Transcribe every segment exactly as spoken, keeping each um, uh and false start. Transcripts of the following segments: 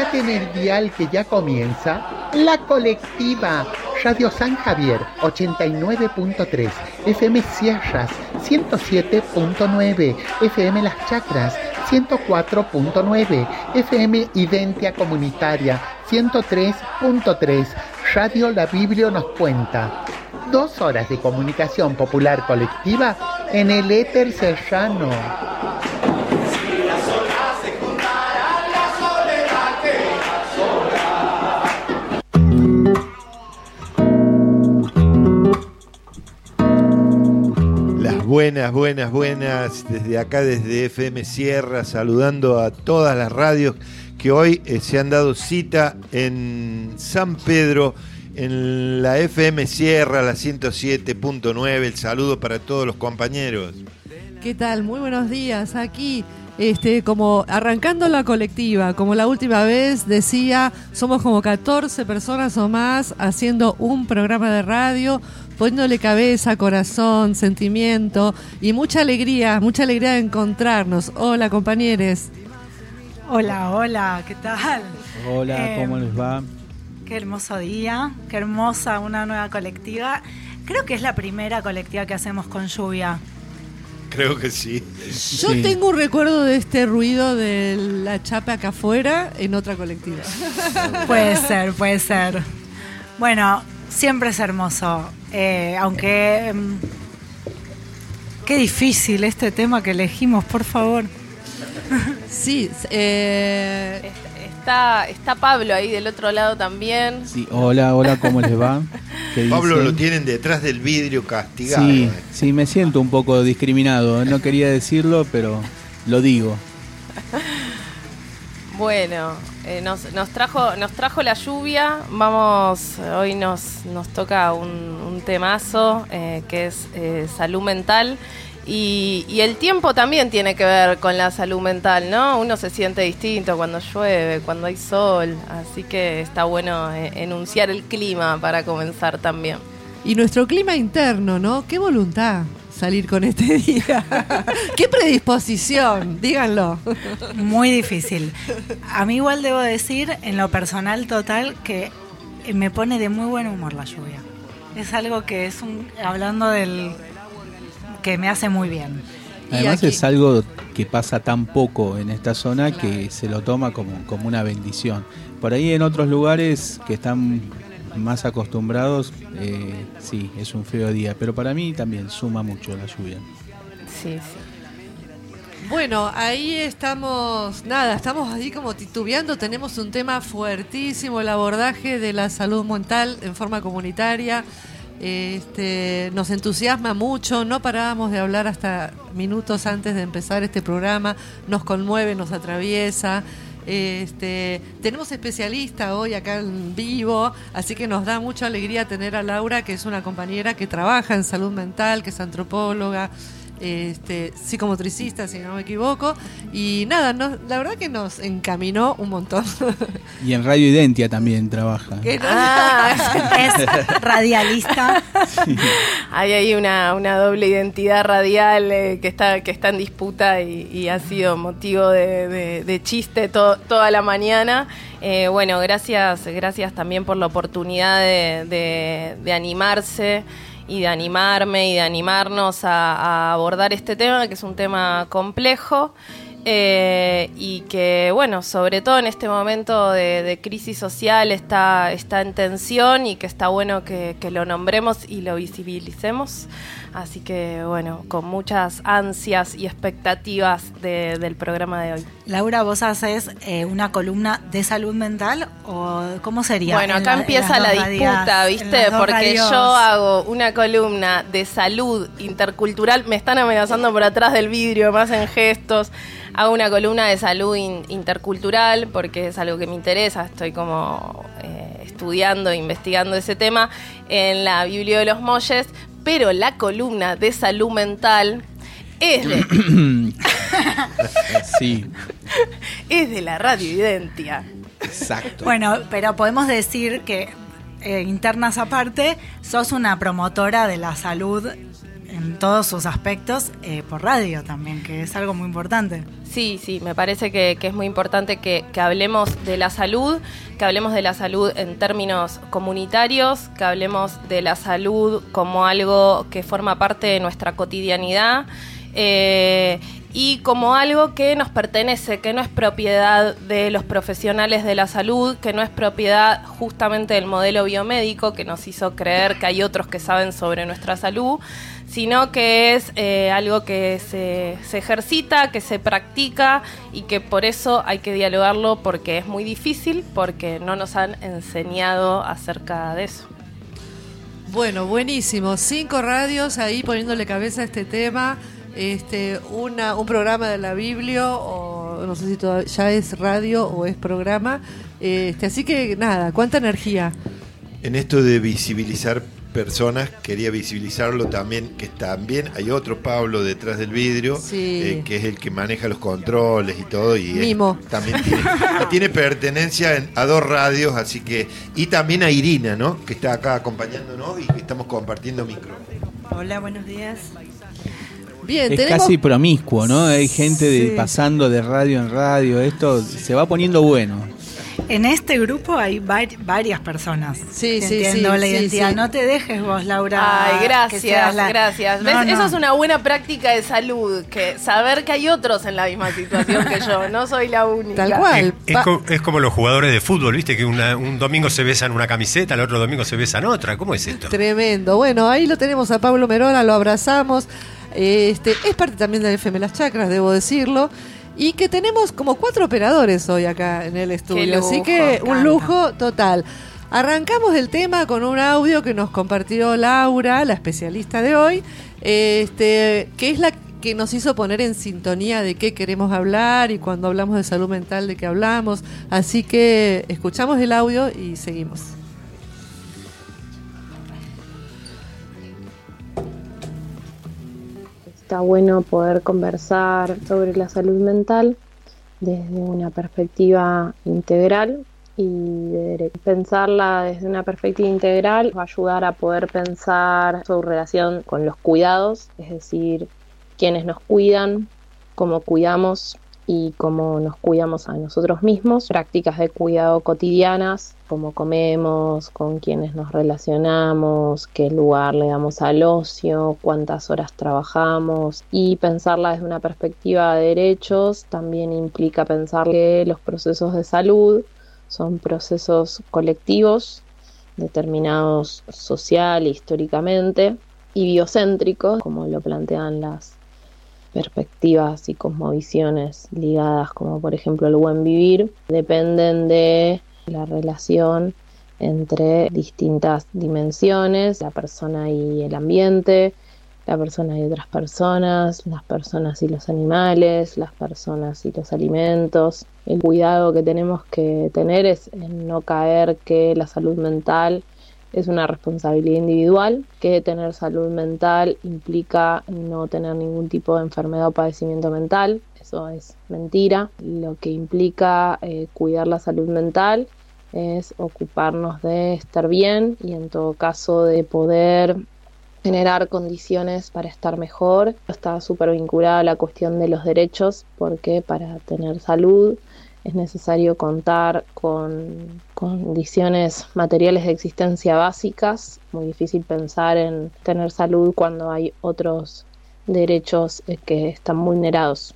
quédate en el dial que ya comienza La Colectiva. Radio San Javier ochenta y nueve punto tres, F M Sierras ciento siete punto nueve, F M Las Chacras ciento cuatro punto nueve, F M Identia Comunitaria ciento tres punto tres, Radio La Biblia nos cuenta. Dos horas de comunicación popular colectiva en el éter serrano. Buenas, buenas, buenas, desde acá, desde F M Sierra, saludando a todas las radios que hoy eh, se han dado cita en San Pedro, en la F M Sierra, la ciento siete punto nueve. El saludo para todos los compañeros. ¿Qué tal? Muy buenos días. Aquí, este, como arrancando la colectiva, como la última vez decía, somos como catorce personas o más haciendo un programa de radio, poniéndole cabeza, corazón, sentimiento y mucha alegría, mucha alegría de encontrarnos. Hola, compañeros. Hola, hola, ¿qué tal? Hola, ¿cómo eh, les va? Qué hermoso día, qué hermosa una nueva colectiva. Creo que es la primera colectiva que hacemos con lluvia. Creo que sí. Yo sí. Tengo un recuerdo de este ruido de la chapa acá afuera en otra colectiva. Puede ser, puede ser. Bueno, siempre es hermoso. Eh, aunque eh, qué difícil este tema que elegimos, por favor. Sí, eh, está, está Pablo ahí del otro lado también. Sí, hola, hola, ¿cómo les va? Pablo dicen? Lo tienen detrás del vidrio castigado. Sí, sí, me siento un poco discriminado. No quería decirlo, pero lo digo. Bueno, eh, nos, nos trajo nos trajo la lluvia. Vamos, hoy nos, nos toca un, un temazo eh, que es eh, salud mental. Y, y el tiempo también tiene que ver con la salud mental, ¿no? Uno se siente distinto cuando llueve, cuando hay sol. Así que está bueno eh, enunciar el clima para comenzar también. Y nuestro clima interno, ¿no? Qué voluntad salir con este día. Qué predisposición, díganlo. Muy difícil. A mí igual debo decir, en lo personal total, que me pone de muy buen humor la lluvia. Es algo que es un, hablando del, que me hace muy bien. Además es algo que pasa tan poco en esta zona, claro, que se lo toma como, como una bendición. Por ahí en otros lugares que están más acostumbrados, eh, sí, es un feo día, pero para mí también suma mucho la lluvia. Sí, sí. Bueno, ahí estamos, nada, estamos ahí como titubeando, tenemos un tema fuertísimo, el abordaje de la salud mental en forma comunitaria. Este, nos entusiasma mucho, no parábamos de hablar hasta minutos antes de empezar este programa, nos conmueve, nos atraviesa. Este, tenemos especialista hoy acá en vivo, así que nos da mucha alegría tener a Laura, que es una compañera que trabaja en salud mental, que es antropóloga, este, psicomotricista, si no me equivoco, y nada, no, la verdad que nos encaminó un montón. Y en Radio Identia también trabaja. No, ah, es radialista. Sí. Hay ahí una, una doble identidad radial eh, que está que está en disputa y, y ha sido motivo de, de, de chiste to, toda la mañana. Eh, bueno, gracias, gracias también por la oportunidad de, de, de animarse y de animarme y de animarnos a, a abordar este tema, que es un tema complejo eh, y que, bueno, sobre todo en este momento de, de crisis social está, está en tensión y que está bueno que, que lo nombremos y lo visibilicemos. Así que, bueno, con muchas ansias y expectativas de, del programa de hoy. Laura, ¿vos haces eh, una columna de salud mental o cómo sería? Bueno, acá la, empieza la disputa, radias, ¿viste? Porque radios. Yo hago una columna de salud intercultural, me están amenazando por atrás del vidrio, me hacen gestos. Hago una columna de salud in, intercultural porque es algo que me interesa, estoy como eh, estudiando, investigando ese tema en la Biblia de los Molles. Pero la columna de salud mental es de... sí. es de la Radio Identia. Exacto. Bueno, pero podemos decir que, eh, internas aparte, sos una promotora de la salud en todos sus aspectos eh, por radio también, que es algo muy importante. Sí, sí, me parece que, que es muy importante que, que hablemos de la salud, que hablemos de la salud en términos comunitarios, que hablemos de la salud como algo que forma parte de nuestra cotidianidad eh, y como algo que nos pertenece, que no es propiedad de los profesionales de la salud, que no es propiedad justamente del modelo biomédico que nos hizo creer que hay otros que saben sobre nuestra salud, sino que es eh, algo que se, se ejercita, que se practica y que por eso hay que dialogarlo porque es muy difícil, porque no nos han enseñado acerca de eso. Bueno, buenísimo. Cinco radios ahí poniéndole cabeza a este tema. Este, una, un programa de la Biblia, o no sé si todavía ya es radio o es programa. Este, así que nada, cuánta energía. En esto de visibilizar personas, quería visibilizarlo también, que también hay otro Pablo detrás del vidrio, sí. eh, que es el que maneja los controles y todo, y Mimo. Es, también tiene, tiene pertenencia en, a dos radios, así que, y también a Irina, ¿no? Que está acá acompañándonos y que estamos compartiendo micrófono. Hola, buenos días. Bien, es tenemos... casi promiscuo, ¿no? Hay gente de, Sí. pasando de radio en radio, esto se va poniendo bueno. En este grupo hay var- varias personas. Sí, que sí, entiendo sí, la sí, identidad. sí. No te dejes vos, Laura. Ay, que gracias, seas la- gracias. No, ¿Ves? no. Eso es una buena práctica de salud, que saber que hay otros en la misma situación que yo, no soy la única. Tal cual. Es, es Pa- co- es como los jugadores de fútbol, ¿viste? Que una- un domingo se besan una camiseta, el otro domingo se besan otra. ¿Cómo es esto? Tremendo. Bueno, ahí lo tenemos a Pablo Merola, lo abrazamos. Este, es parte también del F M Las Chacras, debo decirlo. Y que tenemos como cuatro operadores hoy acá en el estudio. lujo, Así que un encanta. lujo total. Arrancamos el tema con un audio que nos compartió Laura, la especialista de hoy, este, que es la que nos hizo poner en sintonía de qué queremos hablar y cuando hablamos de salud mental de qué hablamos. Así que escuchamos el audio y seguimos. Está bueno poder conversar sobre la salud mental desde una perspectiva integral y de pensarla desde una perspectiva integral va a ayudar a poder pensar su relación con los cuidados, es decir, quiénes nos cuidan, cómo cuidamos y cómo nos cuidamos a nosotros mismos, prácticas de cuidado cotidianas, cómo comemos, con quiénes nos relacionamos, qué lugar le damos al ocio, cuántas horas trabajamos, y pensarla desde una perspectiva de derechos también implica pensar que los procesos de salud son procesos colectivos, determinados social e históricamente, y biocéntricos, como lo plantean las perspectivas y cosmovisiones ligadas, como por ejemplo el buen vivir, dependen de la relación entre distintas dimensiones, la persona y el ambiente, la persona y otras personas, las personas y los animales, las personas y los alimentos. El cuidado que tenemos que tener es en no caer que la salud mental es una responsabilidad individual, que tener salud mental implica no tener ningún tipo de enfermedad o padecimiento mental. Eso es mentira. Lo que implica eh, cuidar la salud mental es ocuparnos de estar bien y en todo caso de poder generar condiciones para estar mejor. Está súper vinculada a la cuestión de los derechos, porque para tener salud es necesario contar con condiciones materiales de existencia básicas. Muy difícil pensar en tener salud cuando hay otros derechos eh, que están vulnerados.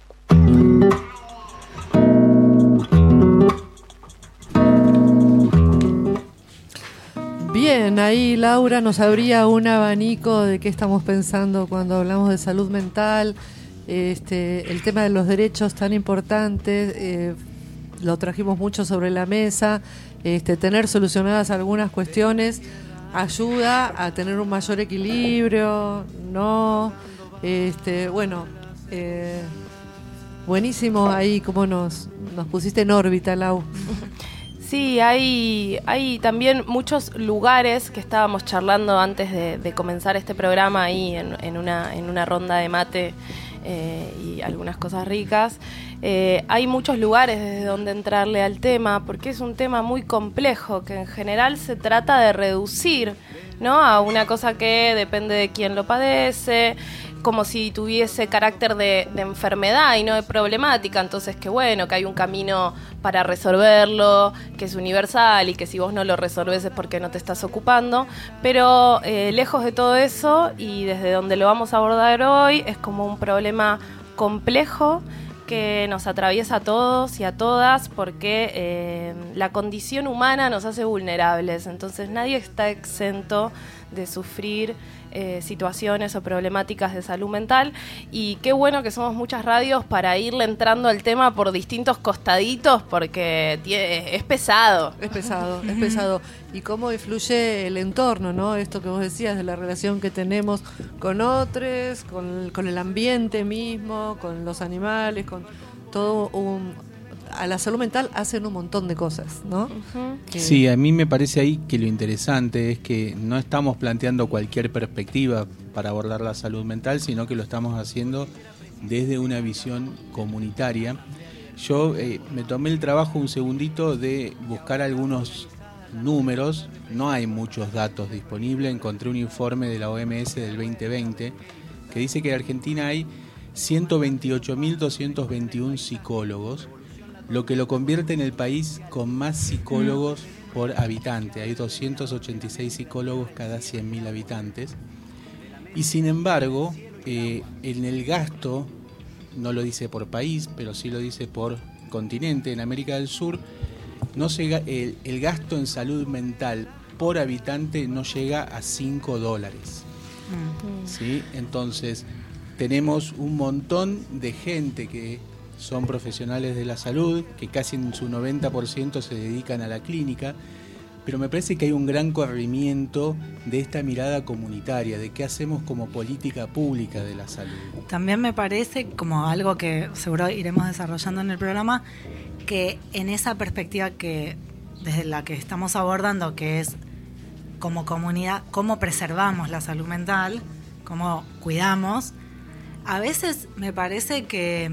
Bien, ahí Laura nos abría un abanico de qué estamos pensando cuando hablamos de salud mental, este, el tema de los derechos tan importantes, eh, lo trajimos mucho sobre la mesa, este, tener solucionadas algunas cuestiones ayuda a tener un mayor equilibrio, ¿no? Este, bueno, eh, buenísimo ahí como nos, nos pusiste en órbita, Lau. Sí, hay, hay también muchos lugares que estábamos charlando antes de, de comenzar este programa ahí en, en, una, en una ronda de mate eh, y algunas cosas ricas. Eh, hay muchos lugares desde donde entrarle al tema porque es un tema muy complejo que en general se trata de reducir ¿no? A una cosa que depende de quién lo padece, como si tuviese carácter de, de enfermedad y no de problemática. Entonces, que bueno, que hay un camino para resolverlo, que es universal y que si vos no lo resolvés es porque no te estás ocupando. Pero eh, lejos de todo eso, y desde donde lo vamos a abordar hoy, es como un problema complejo que nos atraviesa a todos y a todas, porque eh, la condición humana nos hace vulnerables. Entonces nadie está exento de sufrir eh, situaciones o problemáticas de salud mental, y qué bueno que somos muchas radios para irle entrando al tema por distintos costaditos, porque tiene, es pesado. Es pesado, es pesado. Y cómo influye el entorno, ¿no? Esto que vos decías de la relación que tenemos con otros, con, con el ambiente mismo, con los animales, con todo un... A la salud mental hacen un montón de cosas, ¿no? Uh-huh. Que... Sí, a mí me parece ahí que lo interesante es que no estamos planteando cualquier perspectiva para abordar la salud mental, sino que lo estamos haciendo desde una visión comunitaria. Yo eh, me tomé el trabajo un segundito de buscar algunos números, no hay muchos datos disponibles, encontré un informe de la O M S del veinte veinte que dice que en Argentina hay ciento veintiocho mil doscientos veintiuno psicólogos, lo que lo convierte en el país con más psicólogos por habitante. Hay doscientos ochenta y seis psicólogos cada cien mil habitantes. Y sin embargo, eh, en el gasto, no lo dice por país, pero sí lo dice por continente, en América del Sur, no llega, el, el gasto en salud mental por habitante no llega a cinco dólares. Uh-huh. ¿Sí? Entonces, tenemos un montón de gente que son profesionales de la salud, que casi en su noventa por ciento se dedican a la clínica, pero me parece que hay un gran corrimiento de esta mirada comunitaria, de qué hacemos como política pública de la salud. También me parece, como algo que seguro iremos desarrollando en el programa, que en esa perspectiva que desde la que estamos abordando, que es como comunidad, cómo preservamos la salud mental, cómo cuidamos, a veces me parece que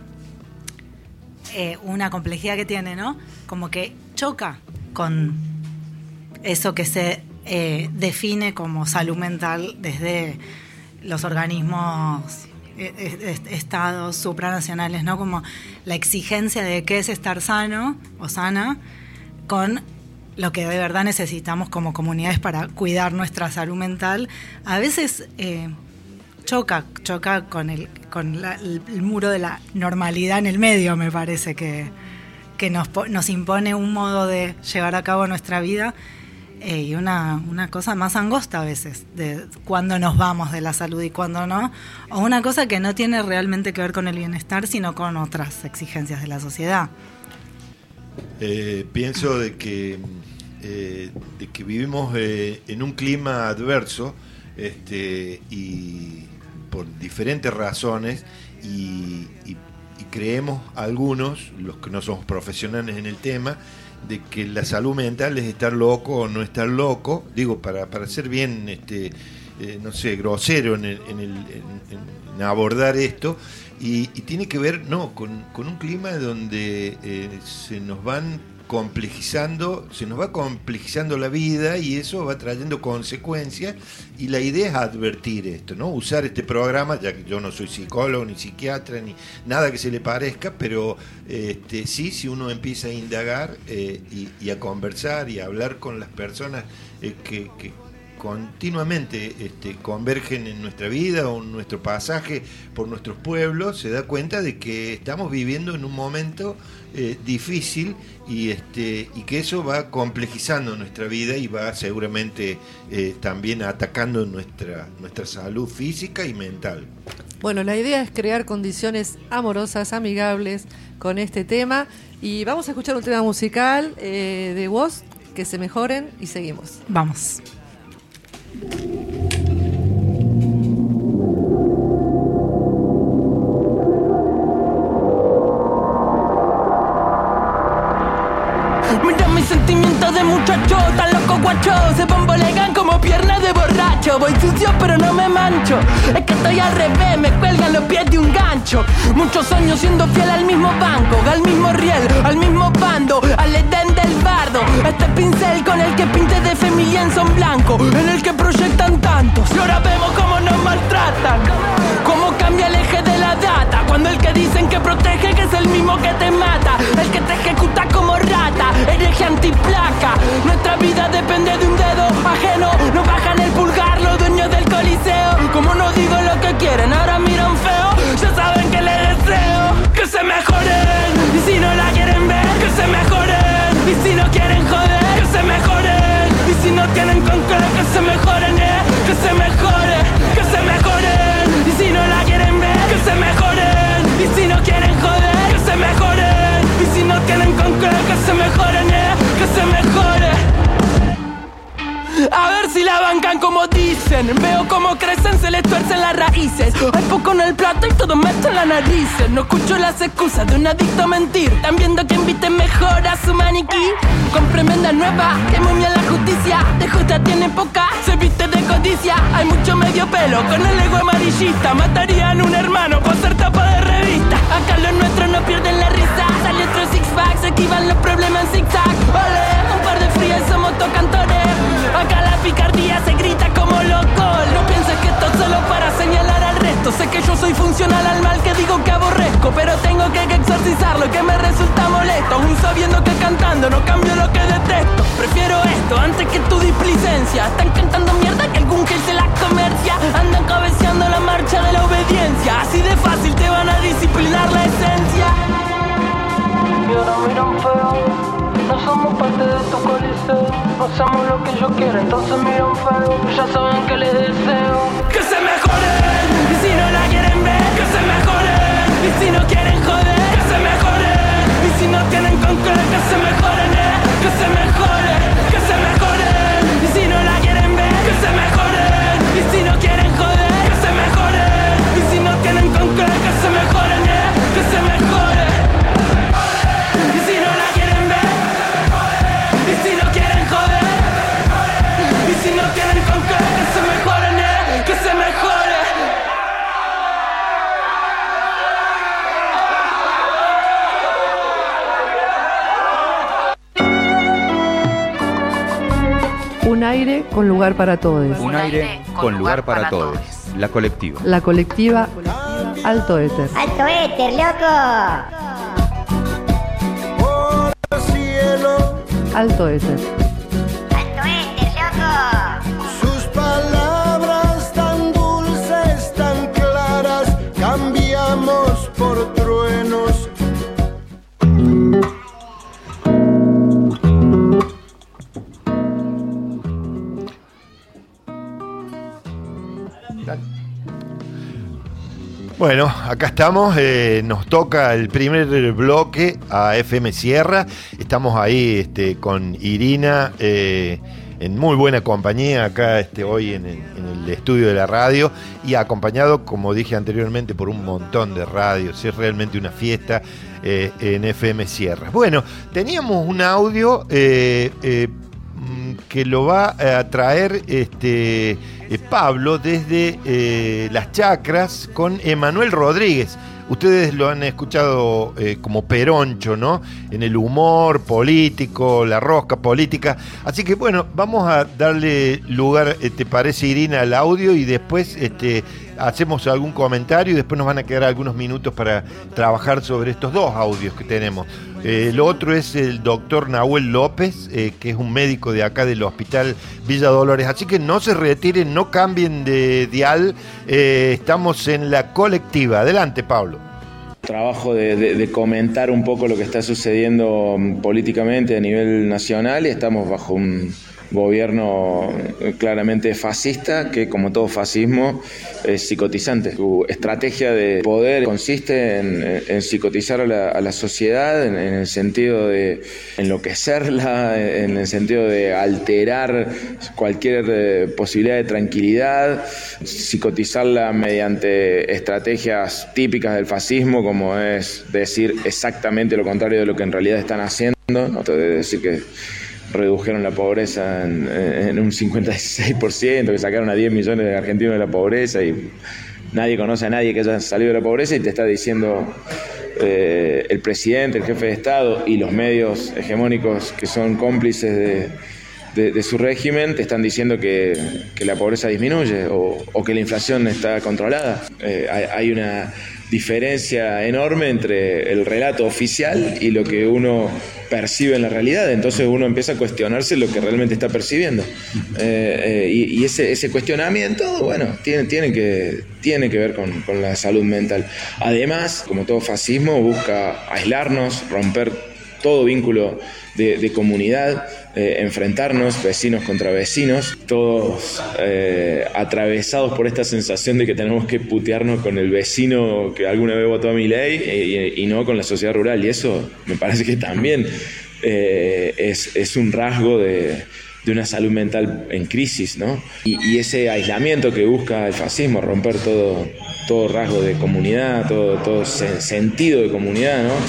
Eh, una complejidad que tiene, ¿no? Como que choca con eso que se eh, define como salud mental desde los organismos, eh, estados supranacionales, ¿no? Como la exigencia de qué es estar sano o sana con lo que de verdad necesitamos como comunidades para cuidar nuestra salud mental. A veces eh, choca, choca con el con la, el, el muro de la normalidad en el medio, me parece que, que nos, nos impone un modo de llevar a cabo nuestra vida eh, y una, una cosa más angosta a veces, de cuándo nos vamos de la salud y cuándo no, o una cosa que no tiene realmente que ver con el bienestar, sino con otras exigencias de la sociedad. Eh, pienso de que, eh, de que vivimos eh, en un clima adverso, este, y por diferentes razones, y, y, y creemos algunos, los que no somos profesionales en el tema, de que la salud mental es estar loco o no estar loco, digo, para, para ser bien, este, eh, no sé, grosero en, el, en, el, en, en abordar esto, y, y tiene que ver, no, con, con un clima donde eh, se nos van complejizando, se nos va complejizando la vida, y eso va trayendo consecuencias, y la idea es advertir esto, ¿no? Usar este programa, ya que yo no soy psicólogo ni psiquiatra ni nada que se le parezca, pero este, sí, si uno empieza a indagar eh, y, y a conversar y a hablar con las personas eh, que, que continuamente este, convergen en nuestra vida o en nuestro pasaje por nuestros pueblos, se da cuenta de que estamos viviendo en un momento eh, difícil, y este y que eso va complejizando nuestra vida y va seguramente eh, también atacando nuestra nuestra salud física y mental. Bueno, la idea es crear condiciones amorosas, amigables con este tema, y vamos a escuchar un tema musical eh, de Woz, que se mejoren, y seguimos. Vamos. Mira mis sentimientos de muchacho, tan loco guacho, se bambolean como piernas de borracho. Voy sucio pero no me mancho, es que estoy al revés, me cuelgan los pies de un gancho. Muchos años siendo fiel al mismo banco, al mismo riel, al mismo bando, al edén del bardo. Este pincel con el que pinte de familia en lienzón blanco en el que proyectan tantos. Y ahora vemos cómo nos maltratan, cómo cambia el eje de la data, cuando el que dicen que protege que es el mismo que te mata, el que te ejecuta como rata, hereje antiplaca. Nuestra vida depende de un dedo ajeno, nos bajan el pulgar los dueños del coliseo. Como no digo lo que quieren, ahora miran feo, ya saben que les deseo que se mejoren. Y si no la quieren ver, que se mejoren. Y si no quieren joder, que se mejoren. Y si no tienen con qué, que se mejoren, eh. Que se mejore, que se mejoren. Y si no la quieren ver, que se mejoren. Y si no quieren joder, que se mejoren. Y si no tienen con qué, que se mejoren, eh. Que se mejore. A ver si la bancan como dicen. Veo cómo crecen, se les tuercen las raíces. Hay poco en el plato y todo meto en la nariz. No escucho las excusas de un adicto a mentir. Están viendo que inviten mejor a su maniquí. Con tremenda nueva, que muy bien la justicia. De justa tiene poca, se viste de codicia. Hay mucho medio pelo con el ego amarillista. Matarían un hermano por ser tapa de revista. Acá los nuestros no pierden la risa. Sale otro six pack, se esquivan los problemas en zigzag. Ole, un par de frías y somos tocantores. Acá la picardía se grita como loco. No pienses que esto es solo para señalar al resto. Sé que yo soy funcional al mal que digo que aborrezco, pero tengo que exorcizarlo, que me resulta molesto. Aún sabiendo que cantando no cambio lo que detesto. Prefiero esto antes que tu displicencia. Están cantando mierda que algún gel se la comercia. Andan cabeceando la marcha de la obediencia. Así de fácil te van a disciplinar la esencia. Y ahora miran feo. No somos parte de tu coliseo. No hacemos lo que yo quiero, entonces miran feo. Ya saben que les deseo que se mejoren. Y si no la quieren ver, que se mejoren. Y si no quieren joder, que se mejoren. Y si no tienen con qué, que se mejoren, eh. Que se mejore, que se mejoren. Y si no la quieren ver, que se mejoren. Y si no quieren joder, que se mejoren. Y si no tienen con qué, que se mejoren, eh. Que se mejore. Y si no la quieren ver, y si no quieren joder, y si no tienen con qué, que se mejoren, eh, que se mejore. Un aire con lugar para todos. Un aire con lugar para todos. La colectiva. La colectiva Alto Éter. ¡Alto Éter, loco! Alto Éter. ¡Alto Éter, loco! Sus palabras tan dulces, tan claras, cambiamos por truenos. Bueno, acá estamos, eh, nos toca el primer bloque a F M Sierra, estamos ahí este, con Irina, eh, en muy buena compañía acá este, hoy en el, en el estudio de la radio y acompañado, como dije anteriormente, por un montón de radios, es realmente una fiesta eh, en F M Sierra. Bueno, teníamos un audio eh, eh, que lo va a traer este, eh, Pablo desde eh, Las Chacras con Emanuel Rodríguez. Ustedes lo han escuchado eh, como Peroncho, ¿no? En el humor político, la rosca política. Así que bueno, vamos a darle lugar, eh, ¿te parece, Irina, al audio? Y después este, hacemos algún comentario y después nos van a quedar algunos minutos para trabajar sobre estos dos audios que tenemos. Eh, el otro es el doctor Nahuel López, eh, que es un médico de acá del Hospital Villa Dolores. Así que no se retiren, no cambien de dial. Eh, estamos en la colectiva. Adelante, Pablo. Trabajo de, de, de comentar un poco lo que está sucediendo políticamente a nivel nacional y estamos bajo un gobierno claramente fascista que, como todo fascismo, es psicotizante. Su estrategia de poder consiste en, en psicotizar a la, a la sociedad en, en el sentido de enloquecerla, en el sentido de alterar cualquier eh, posibilidad de tranquilidad, psicotizarla mediante estrategias típicas del fascismo, como es decir exactamente lo contrario de lo que en realidad están haciendo, ¿no? Es decir que redujeron la pobreza en, en un cincuenta y seis por ciento, que sacaron a diez millones de argentinos de la pobreza y nadie conoce a nadie que haya salido de la pobreza y te está diciendo eh, el presidente, el jefe de Estado y los medios hegemónicos que son cómplices de, de, de su régimen te están diciendo que, que la pobreza disminuye o, o que la inflación está controlada. Eh, hay, hay una diferencia enorme entre el relato oficial y lo que uno percibe en la realidad. Entonces uno empieza a cuestionarse lo que realmente está percibiendo. Eh, eh, y y ese, ese cuestionamiento, bueno, tiene, tiene, que, tiene que ver con, con la salud mental. Además, como todo fascismo, busca aislarnos, romper todo vínculo de, de comunidad, eh, enfrentarnos vecinos contra vecinos, todos eh, atravesados por esta sensación de que tenemos que putearnos con el vecino que alguna vez votó a Milei y, y no con la sociedad rural. Y eso me parece que también eh, es, es un rasgo de, de una salud mental en crisis, ¿no? Y, y ese aislamiento que busca el fascismo, romper todo, todo rasgo de comunidad, todo, todo sentido de comunidad, ¿no?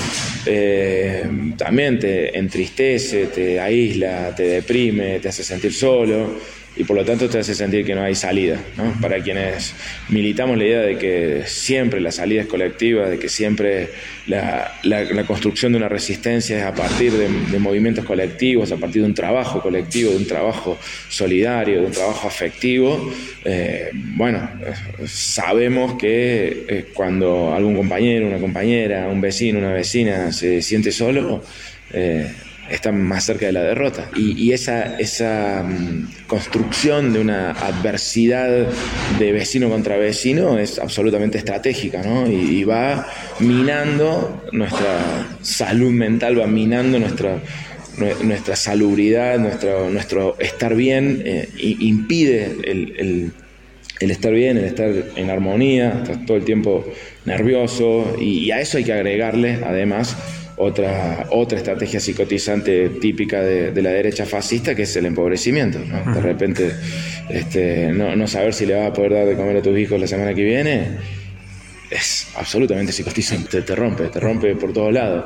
Eh, también te entristece, te aísla, te deprime, te hace sentir solo y por lo tanto te hace sentir que no hay salida, ¿no? Para quienes militamos la idea de que siempre la salida es colectiva, de que siempre la, la, la construcción de una resistencia es a partir de, de movimientos colectivos, a partir de un trabajo colectivo, de un trabajo solidario, de un trabajo afectivo. Eh, bueno, sabemos que eh, cuando algún compañero, una compañera, un vecino, una vecina se siente solo, eh, está más cerca de la derrota. Y, y esa, esa um, construcción de una adversidad de vecino contra vecino es absolutamente estratégica, ¿no? Y, y va minando nuestra salud mental, va minando nuestra, nuestra salubridad, nuestro, nuestro estar bien, eh, impide el, el, el estar bien, el estar en armonía, estar todo el tiempo nervioso, y, y a eso hay que agregarle, además, Otra, otra estrategia psicotizante típica de, de la derecha fascista, que es el empobrecimiento, ¿no? De repente este, no, no saber si le vas a poder dar de comer a tus hijos la semana que viene es absolutamente psicotizante, te, te rompe, te rompe por todos lados.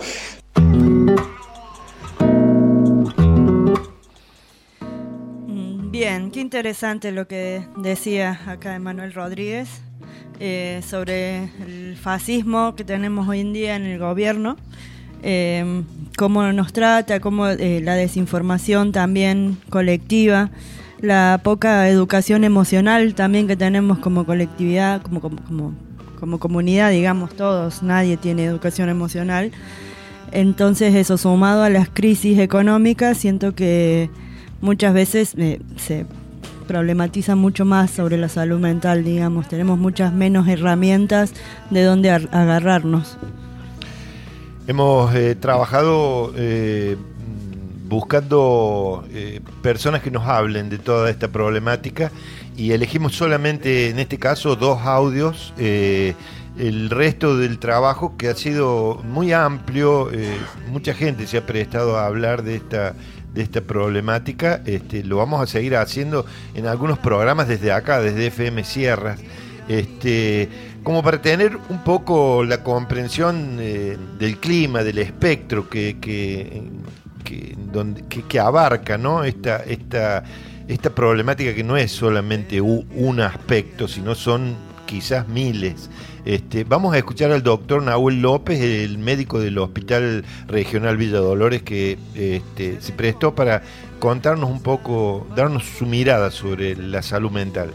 Bien, qué interesante lo que decía acá Emanuel Rodríguez eh, sobre el fascismo que tenemos hoy en día en el gobierno. Eh, cómo nos trata, cómo eh, la desinformación también colectiva, la poca educación emocional también que tenemos como colectividad, como, como, como, como comunidad, digamos todos, nadie tiene educación emocional. Entonces eso, sumado a las crisis económicas, siento que muchas veces eh, se problematiza mucho más sobre la salud mental, digamos, tenemos muchas menos herramientas de donde agarrarnos. Hemos eh, trabajado eh, buscando eh, personas que nos hablen de toda esta problemática y elegimos solamente en este caso dos audios. Eh, el resto del trabajo, que ha sido muy amplio, eh, mucha gente se ha prestado a hablar de esta de esta problemática, este, lo vamos a seguir haciendo en algunos programas desde acá, desde F M Sierras. Este, como para tener un poco la comprensión eh, del clima, del espectro que, que, que, donde, que, que abarca, ¿no? esta, esta, esta problemática, que no es solamente u, un aspecto, sino son quizás miles. Este, vamos a escuchar al doctor Nahuel López, el médico del Hospital Regional Villa Dolores, que este, se prestó para contarnos un poco, darnos su mirada sobre la salud mental.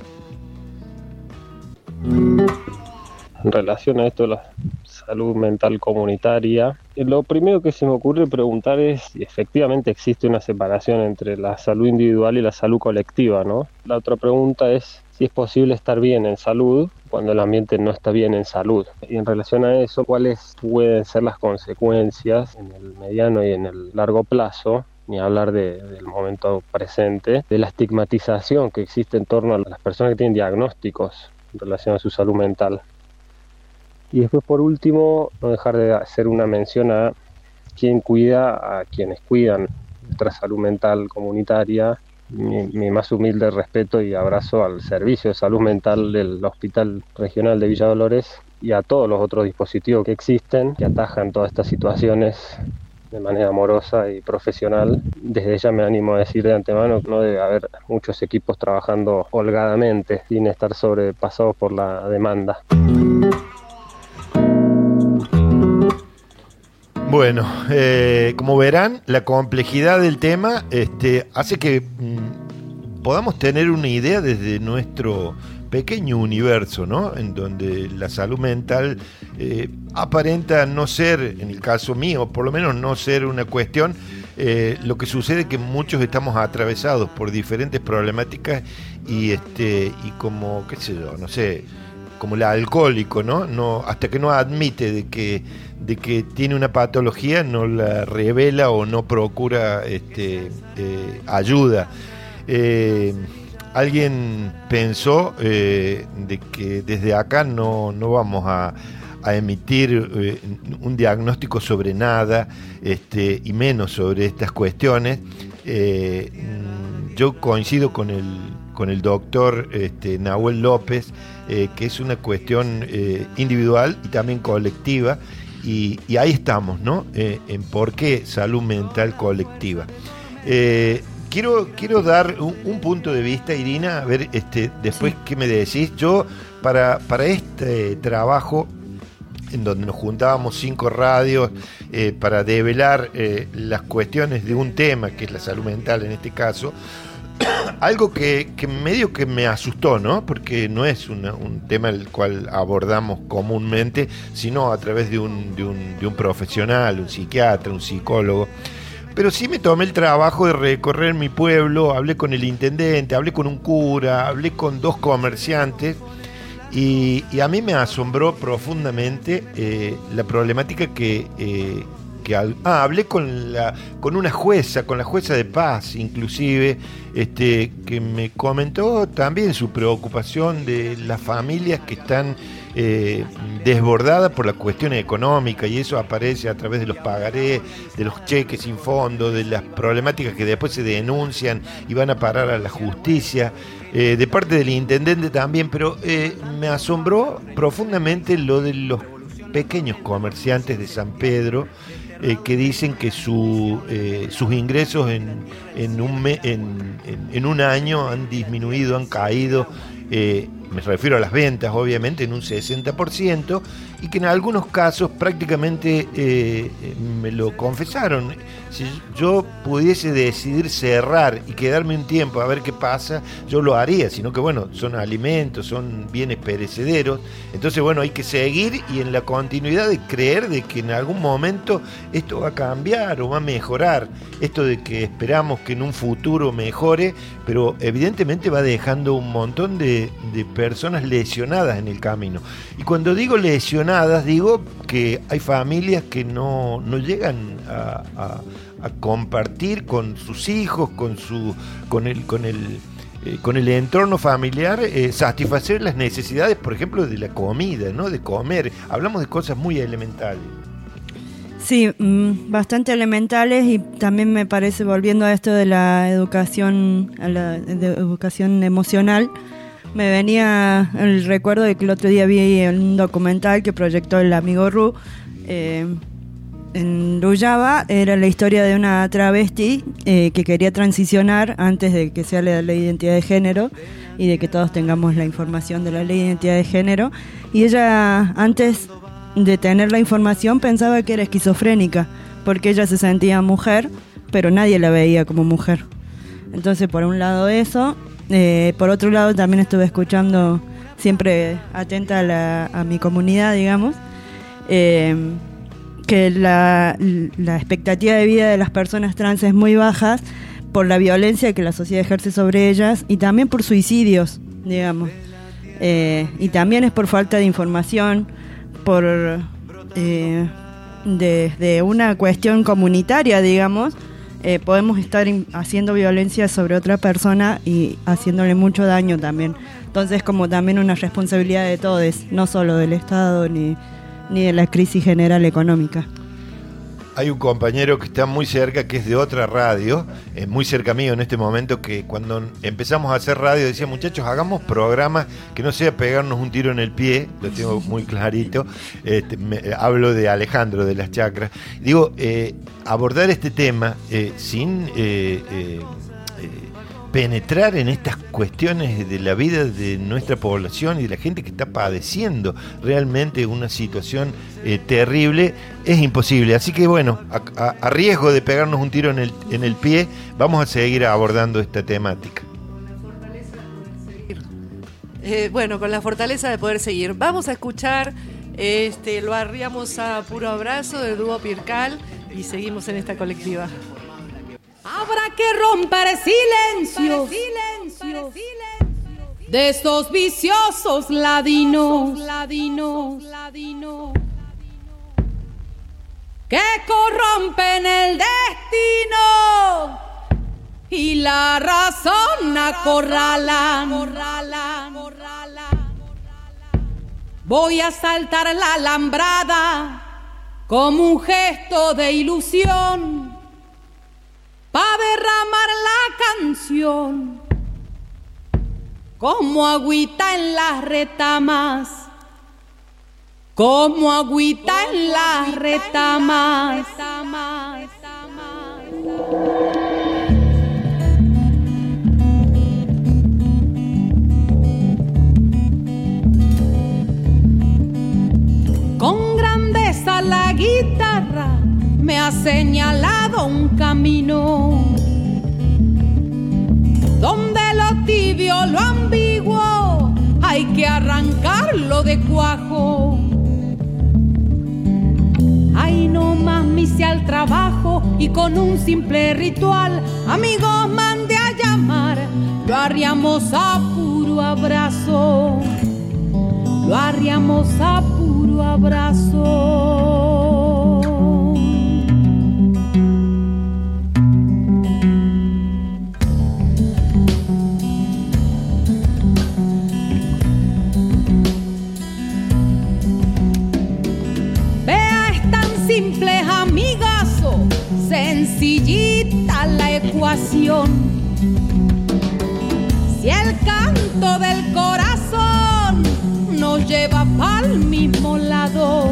En relación a esto de la salud mental comunitaria, lo primero que se me ocurre preguntar es si efectivamente existe una separación entre la salud individual y la salud colectiva, ¿no? La otra pregunta es si es posible estar bien en salud cuando el ambiente no está bien en salud. Y en relación a eso, ¿cuáles pueden ser las consecuencias en el mediano y en el largo plazo, ni hablar de, del momento presente, de la estigmatización que existe en torno a las personas que tienen diagnósticos en relación a su salud mental? Y después, por último, no dejar de hacer una mención a quién cuida a quienes cuidan nuestra salud mental comunitaria. Mi, mi más humilde respeto y abrazo al servicio de salud mental del Hospital Regional de Villa Dolores y a todos los otros dispositivos que existen, que atajan todas estas situaciones de manera amorosa y profesional. Desde ya me animo a decir de antemano que no debe haber muchos equipos trabajando holgadamente sin estar sobrepasados por la demanda. Bueno, eh, como verán, la complejidad del tema este, hace que mm, podamos tener una idea desde nuestro pequeño universo, ¿no? En donde la salud mental eh, aparenta no ser, en el caso mío, por lo menos no ser una cuestión. Eh, lo que sucede es que muchos estamos atravesados por diferentes problemáticas y este y como, qué sé yo, no sé, como el alcohólico, ¿no? No, hasta que no admite de que de que tiene una patología, no la revela o no procura este, eh, ayuda. Eh, alguien pensó eh, de que desde acá no, no vamos a, a emitir eh, un diagnóstico sobre nada, este, y menos sobre estas cuestiones. Eh, yo coincido con el, con el doctor este, Nahuel López, eh, que es una cuestión eh, individual y también colectiva. Y, y ahí estamos, ¿no? Eh, en por qué salud mental colectiva. Eh, quiero, quiero dar un, un punto de vista, Irina, a ver este, después sí. qué me decís. Yo, para, para este trabajo, en donde nos juntábamos cinco radios eh, para develar eh, las cuestiones de un tema, que es la salud mental en este caso, algo que, que medio que me asustó, ¿no? Porque no es una, un tema el cual abordamos comúnmente, sino a través de un, de, un, de un profesional, un psiquiatra, un psicólogo. Pero sí me tomé el trabajo de recorrer mi pueblo, hablé con el intendente, hablé con un cura, hablé con dos comerciantes, y, y a mí me asombró profundamente eh, la problemática que... Eh, que al, ah, hablé con la con una jueza, con la jueza de paz inclusive, este, que me comentó también su preocupación de las familias que están eh, desbordadas por la cuestión económica, y eso aparece a través de los pagarés, de los cheques sin fondo, de las problemáticas que después se denuncian y van a parar a la justicia, eh, de parte del intendente también, pero eh, me asombró profundamente lo de los pequeños comerciantes de San Pedro, Eh, que dicen que su, eh, sus ingresos en, en, un me, en, en, en un año han disminuido, han caído, eh, me refiero a las ventas obviamente, en un sesenta por ciento, y que en algunos casos prácticamente eh, me lo confesaron. Si yo pudiese decidir cerrar y quedarme un tiempo a ver qué pasa, yo lo haría, sino que bueno, son alimentos, son bienes perecederos, entonces bueno, hay que seguir y en la continuidad de creer de que en algún momento esto va a cambiar o va a mejorar, esto de que esperamos que en un futuro mejore, pero evidentemente va dejando un montón de, de personas lesionadas en el camino. Y cuando digo lesionadas, digo que hay familias que no, no llegan a, a, a compartir con sus hijos, con su, con el, con el, eh, con el entorno familiar, eh, satisfacer las necesidades, por ejemplo, de la comida, ¿no? De comer. Hablamos de cosas muy elementales. Sí, mmm, bastante elementales, y también me parece, volviendo a esto de la educación, a la de educación emocional, me venía el recuerdo de que el otro día vi un documental que proyectó el amigo Ru eh, en Luyaba. Era la historia de una travesti eh, que quería transicionar antes de que sea la ley de identidad de género y de que todos tengamos la información de la ley de identidad de género, y ella antes de tener la información pensaba que era esquizofrénica, porque ella se sentía mujer, pero nadie la veía como mujer. Entonces, por un lado eso, eh, por otro lado también estuve escuchando, siempre atenta a, la, a mi comunidad, digamos, eh, que la, la expectativa de vida de las personas trans es muy baja por la violencia que la sociedad ejerce sobre ellas, y también por suicidios, digamos, eh, y también es por falta de información, por eh, desde de una cuestión comunitaria, digamos, eh, podemos estar in, haciendo violencia sobre otra persona y haciéndole mucho daño también. Entonces, como también una responsabilidad de todos, no solo del Estado ni, ni de la crisis general económica. Hay un compañero que está muy cerca, que es de otra radio, eh, muy cerca mío en este momento, que cuando empezamos a hacer radio decía, muchachos, hagamos programas que no sea pegarnos un tiro en el pie, lo tengo muy clarito, este, me, hablo de Alejandro de las Chacras, digo, eh, abordar este tema eh, sin... Eh, eh, penetrar en estas cuestiones de la vida de nuestra población y de la gente que está padeciendo realmente una situación eh, terrible, es imposible. Así que bueno, a, a, a riesgo de pegarnos un tiro en el, en el pie, vamos a seguir abordando esta temática. Eh, bueno, con la fortaleza de poder seguir. Vamos a escuchar este, Lo arriamos a puro abrazo del dúo Pircal y seguimos en esta colectiva. Habrá que romper silencios de estos viciosos ladinos que corrompen el destino y la razón acorralan. Voy a saltar la alambrada como un gesto de ilusión pa' derramar la canción como agüita en las retamas, como agüita en las retamas. Con grandeza la guitarra me ha señalado un camino donde lo tibio, lo ambiguo, hay que arrancarlo de cuajo. Ahí nomás me hice al trabajo y con un simple ritual, amigos, mandé a llamar. Lo arriamos a puro abrazo, lo arriamos a puro abrazo. Simple amigazo, sencillita la ecuación. Si el canto del corazón nos lleva pa'l mismo lado,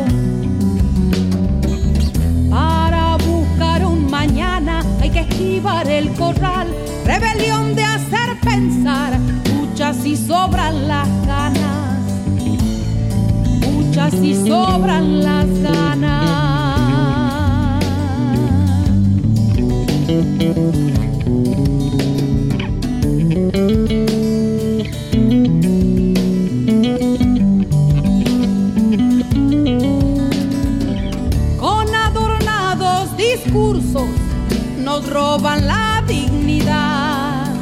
para buscar un mañana hay que esquivar el corral. Rebelión de hacer pensar, muchas si sobran las ganas, muchas si sobran las ganas. Con adornados discursos nos roban la dignidad.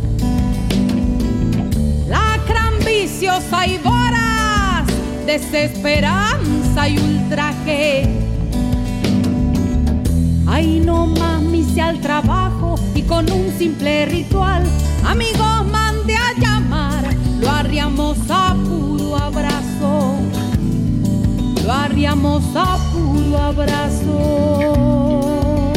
Lacran viciosa y voraz, desesperanza y ultraje. Ahí nomás me hice al trabajo y con un simple ritual, amigos, mandé a llamar. Lo arriamos a puro abrazo, lo arriamos a puro abrazo.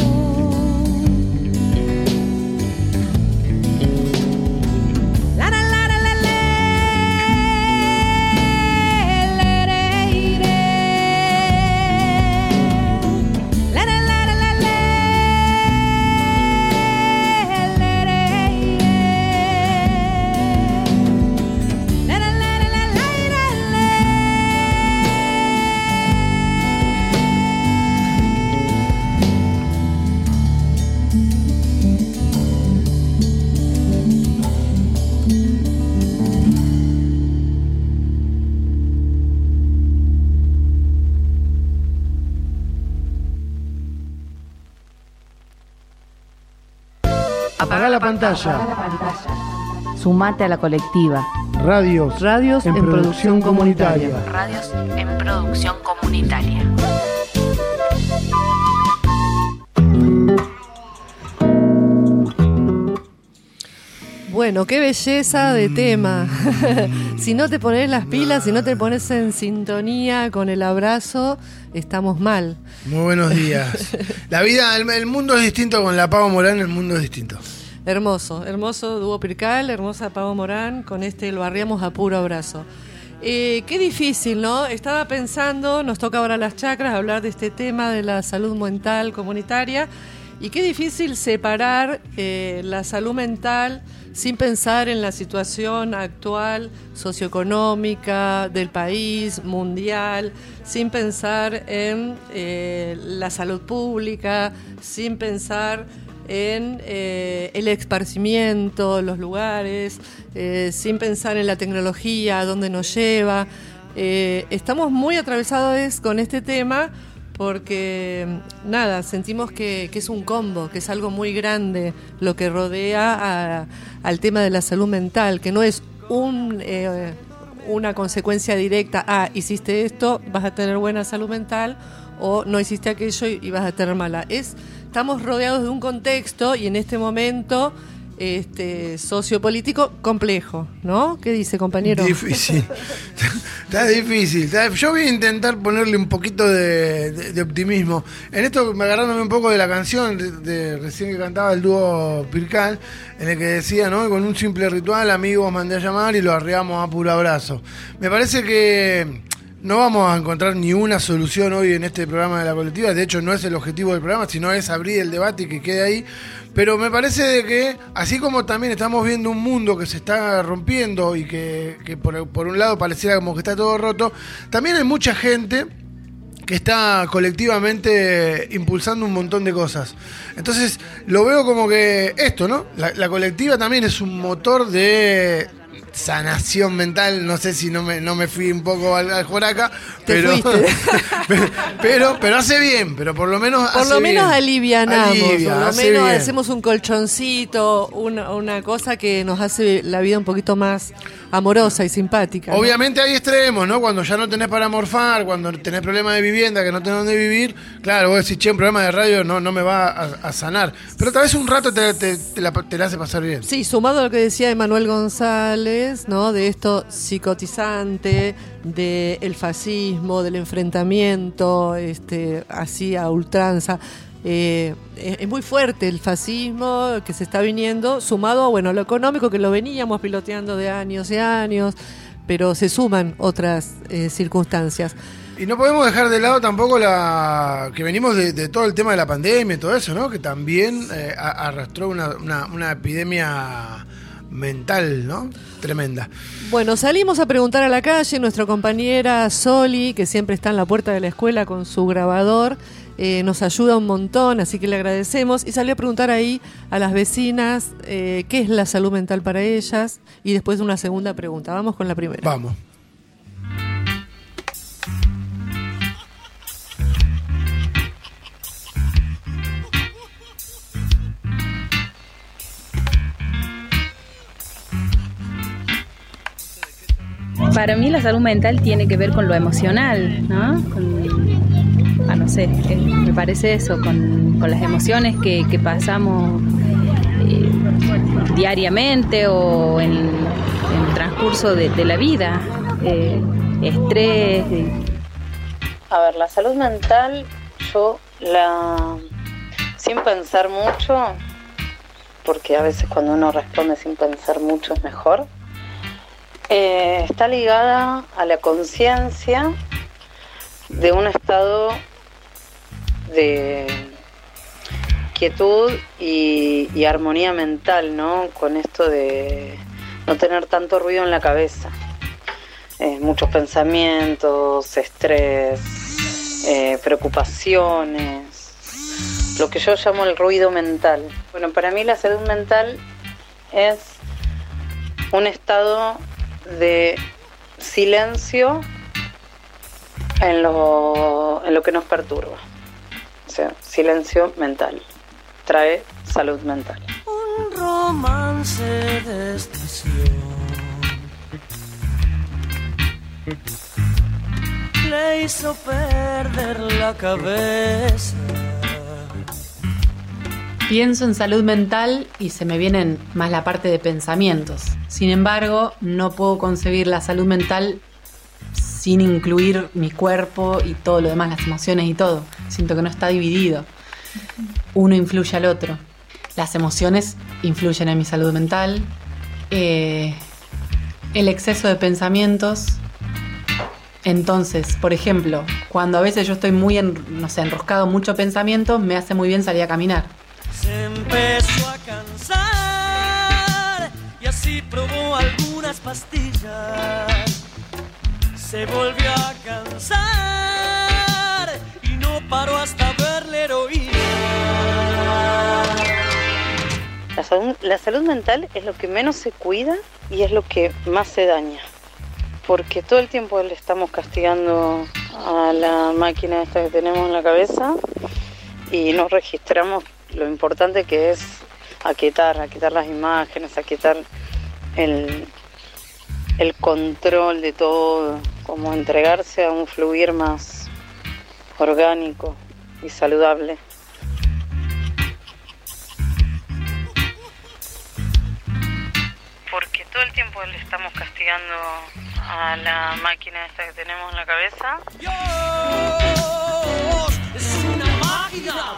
Apagá la pantalla. Sumate a la colectiva. Radios. Radios en, en producción, producción comunitaria. comunitaria. Radios en producción comunitaria. Bueno, qué belleza de tema. Si no te pones las pilas, si no te pones en sintonía con el abrazo, estamos mal. Muy buenos días. La vida, el, el mundo es distinto con la Pavo Morán, el mundo es distinto. Hermoso, hermoso dúo Pircal, hermosa Pavo Morán, con este Lo arriamos a puro abrazo. Eh, qué difícil, ¿no? Estaba pensando, nos toca ahora las chacras, hablar de este tema de la salud mental comunitaria. Y qué difícil separar eh, la salud mental sin pensar en la situación actual socioeconómica del país, mundial, sin pensar en eh, la salud pública, sin pensar en eh, el esparcimiento, los lugares, eh, sin pensar en la tecnología, a dónde nos lleva. Eh, estamos muy atravesados con este tema porque, nada, sentimos que, que es un combo, que es algo muy grande lo que rodea a, al tema de la salud mental, que no es un, eh, una consecuencia directa, ah, hiciste esto, vas a tener buena salud mental, o no hiciste aquello y, y vas a tener mala. Es, estamos rodeados de un contexto y en este momento este sociopolítico complejo, ¿no? ¿Qué dice, compañero? Difícil. Está difícil. Está, yo voy a intentar ponerle un poquito de, de, de optimismo. En esto, agarrándome un poco de la canción de, de recién que cantaba el dúo Pircal, en el que decía, ¿no? Con un simple ritual, amigos mandé a llamar y lo arreamos a puro abrazo. Me parece que no vamos a encontrar ni una solución hoy en este programa de la colectiva. De hecho, no es el objetivo del programa, sino es abrir el debate y que quede ahí. Pero me parece de que, así como también estamos viendo un mundo que se está rompiendo y que, que por, por un lado pareciera como que está todo roto, también hay mucha gente que está colectivamente impulsando un montón de cosas. Entonces, lo veo como que esto, ¿no? La, la colectiva también es un motor de sanación mental. No sé si no me, no me fui un poco al, al joraca, pero, pero, pero pero hace bien, pero por lo menos por hace lo menos bien. alivianamos, Alivia, por lo hace menos bien. hacemos un colchoncito, una, una cosa que nos hace la vida un poquito más amorosa y simpática, ¿no? Obviamente hay extremos, ¿no? Cuando ya no tenés para morfar, cuando tenés problemas de vivienda, que no tenés dónde vivir, claro, vos decís, che, un problema de radio no, no me va a, a sanar. Pero tal vez un rato te, te, te, la, te la hace pasar bien. Sí, sumado a lo que decía Emanuel González, ¿no? De esto psicotizante, del fascismo, del enfrentamiento, este, así a ultranza. Eh, es, es muy fuerte el fascismo que se está viniendo, sumado a bueno, lo económico, que lo veníamos piloteando de años y años, pero se suman otras eh, circunstancias. Y no podemos dejar de lado tampoco la que venimos de, de todo el tema de la pandemia y todo eso, ¿no? Que también eh, arrastró una, una, una epidemia mental, ¿no? Tremenda. Bueno, salimos a preguntar a la calle. Nuestra compañera Soli, que siempre está en la puerta de la escuela con su grabador, eh, nos ayuda un montón, así que le agradecemos. Y salió a preguntar ahí a las vecinas eh, qué es la salud mental para ellas. Y después una segunda pregunta. Vamos con la primera. Vamos. Para mí la salud mental tiene que ver con lo emocional, ¿no? Con, ah, no sé, eh, me parece eso, con, con las emociones que, que pasamos eh, diariamente o en, en el transcurso de, de la vida. Eh, estrés. Eh. A ver, la salud mental, yo la... sin pensar mucho, porque a veces cuando uno responde sin pensar mucho es mejor. Eh, está ligada a la conciencia de un estado de quietud y, y armonía mental, ¿no? Con esto de no tener tanto ruido en la cabeza. Eh, muchos pensamientos, estrés, eh, preocupaciones, lo que yo llamo el ruido mental. Bueno, para mí la salud mental es un estado de silencio en lo, en lo que nos perturba. O sea, silencio mental. Trae salud mental. Un romance de estación le hizo perder la cabeza. Pienso en salud mental y se me vienen más la parte de pensamientos. Sin embargo, no puedo concebir la salud mental sin incluir mi cuerpo y todo lo demás, las emociones y todo. Siento que no está dividido. Uno influye al otro. Las emociones influyen en mi salud mental. Eh, el exceso de pensamientos. Entonces, por ejemplo, cuando a veces yo estoy muy, en, no sé, enroscado, mucho pensamiento, me hace muy bien salir a caminar. se empezó a cansar y así probó algunas pastillas. Se volvió a cansar y no paró hasta verle heroína. La salud, la salud mental es lo que menos se cuida y es lo que más se daña. Porque todo el tiempo le estamos castigando a la máquina esta que tenemos en la cabeza y no registramos lo importante que es aquietar, aquietar las imágenes, aquietar el, el control de todo, como entregarse a un fluir más orgánico y saludable. Porque todo el tiempo le estamos castigando a la máquina esta que tenemos en la cabeza. Dios es una máquina.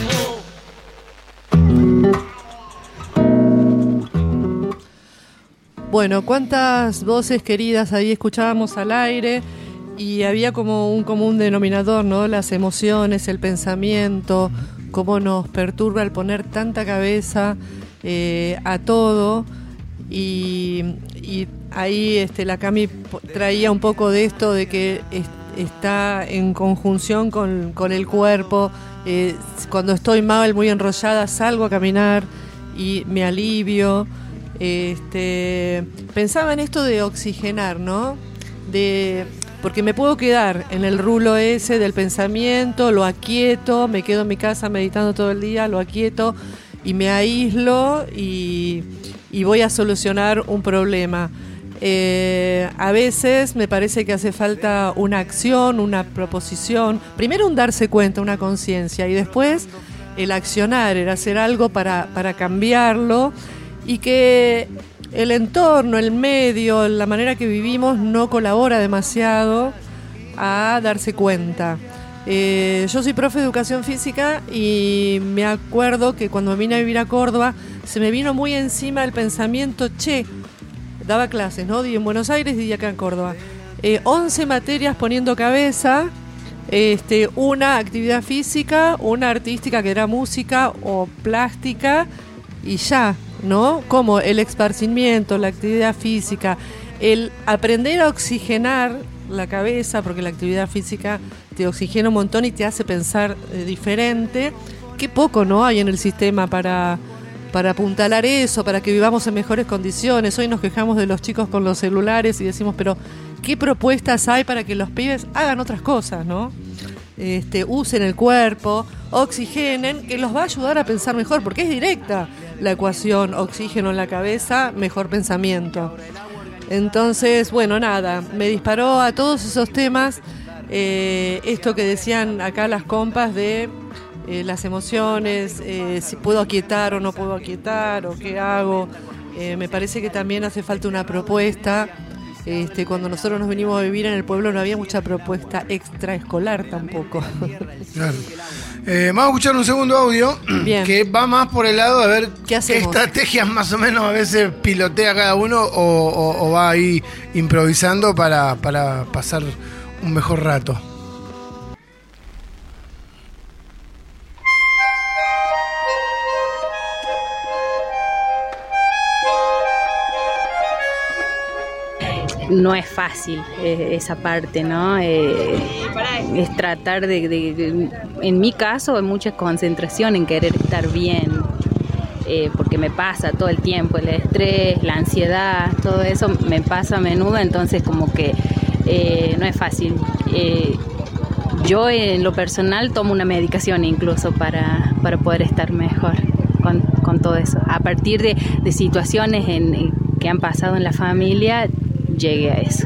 Bueno, cuántas voces queridas ahí escuchábamos al aire y había como un común denominador, ¿no? Las emociones, el pensamiento, cómo nos perturba el poner tanta cabeza eh, a todo. Y, y ahí este, la Cami traía un poco de esto de que es, está en conjunción con, con el cuerpo. Eh, cuando estoy mal, muy enrollada, salgo a caminar y me alivio. Este, pensaba en esto de oxigenar, ¿no? De, porque me puedo quedar en el rulo ese del pensamiento, lo aquieto, me quedo en mi casa meditando todo el día, lo aquieto y me aíslo y... y voy a solucionar un problema. Eh, a veces me parece que hace falta una acción, una proposición. Primero un darse cuenta, una conciencia, y después el accionar, el hacer algo para, para cambiarlo, y que el entorno, el medio, la manera que vivimos no colabora demasiado a darse cuenta. Eh, yo soy profe de educación física y me acuerdo que cuando vine a vivir a Córdoba se me vino muy encima el pensamiento, che, daba clases, ¿no? Di en Buenos Aires y acá en Córdoba. Eh, once materias poniendo cabeza, este, una actividad física, una artística que era música o plástica y ya, ¿no? Como el esparcimiento, la actividad física, el aprender a oxigenar la cabeza, porque la actividad física te oxigena un montón y te hace pensar eh, diferente. Qué poco, ¿no? Hay en el sistema para, para apuntalar eso, para que vivamos en mejores condiciones. Hoy nos quejamos de los chicos con los celulares y decimos, pero ¿qué propuestas hay para que los pibes hagan otras cosas, ¿no? Este, usen el cuerpo, oxigenen, que los va a ayudar a pensar mejor, porque es directa la ecuación, oxígeno en la cabeza, mejor pensamiento. Entonces, bueno, nada, me disparó a todos esos temas, eh, esto que decían acá las compas de eh, las emociones, eh, si puedo aquietar o no puedo aquietar, o qué hago. Eh, me parece que también hace falta una propuesta. Este, cuando nosotros nos venimos a vivir en el pueblo no había mucha propuesta extraescolar tampoco. Claro. Eh, vamos a escuchar un segundo audio. Bien. Que va más por el lado de ver qué, qué estrategias más o menos a veces pilotea cada uno o, o, o va ahí improvisando para, para pasar un mejor rato. No es fácil eh, esa parte, ¿no? Eh, es tratar de, de, de, en mi caso, hay mucha concentración en querer estar bien, eh, porque me pasa todo el tiempo, el estrés, la ansiedad, todo eso me pasa a menudo, entonces como que eh, no es fácil. Eh, yo en lo personal tomo una medicación incluso para, para poder estar mejor con, con todo eso. A partir de, de situaciones en, que han pasado en la familia, llegué a eso.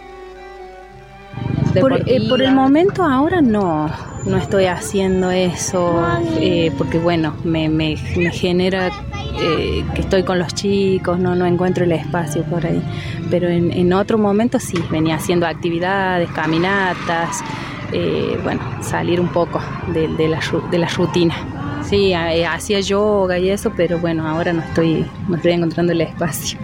Por, eh, por el momento ahora no, no estoy haciendo eso, eh, porque bueno, me, me, me genera eh, que estoy con los chicos, no, no encuentro el espacio por ahí. Pero en, en otro momento sí, venía haciendo actividades, caminatas, eh, bueno, salir un poco de, de, la, de la rutina. Sí, eh, hacía yoga y eso, pero bueno, ahora no estoy, no estoy encontrando el espacio.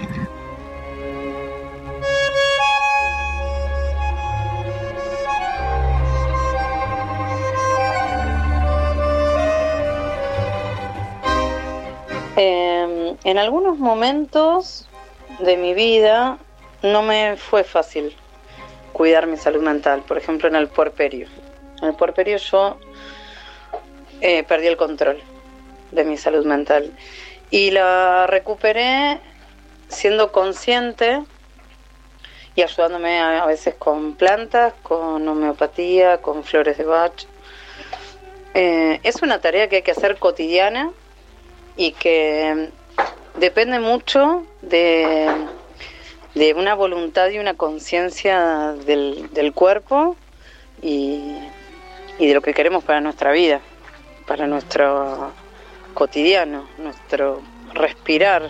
Eh, en algunos momentos de mi vida no me fue fácil cuidar mi salud mental. Por ejemplo, en el puerperio. En el puerperio yo eh, perdí el control de mi salud mental y la recuperé siendo consciente y ayudándome a, a veces con plantas, con homeopatía, con flores de Bach. Eh, es una tarea que hay que hacer cotidiana y que depende mucho de, de una voluntad y una conciencia del, del cuerpo y, y de lo que queremos para nuestra vida, para nuestro cotidiano, nuestro respirar.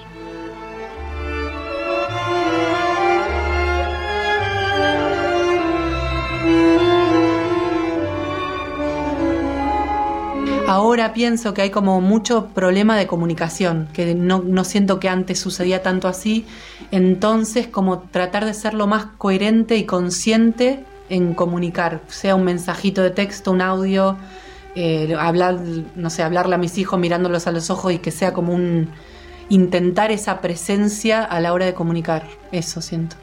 Ahora pienso que hay como mucho problema de comunicación, que no, no siento que antes sucedía tanto así, entonces como tratar de ser lo más coherente y consciente en comunicar, sea un mensajito de texto, un audio, eh, hablar, no sé, hablarle a mis hijos mirándolos a los ojos y que sea como un intentar esa presencia a la hora de comunicar, eso siento.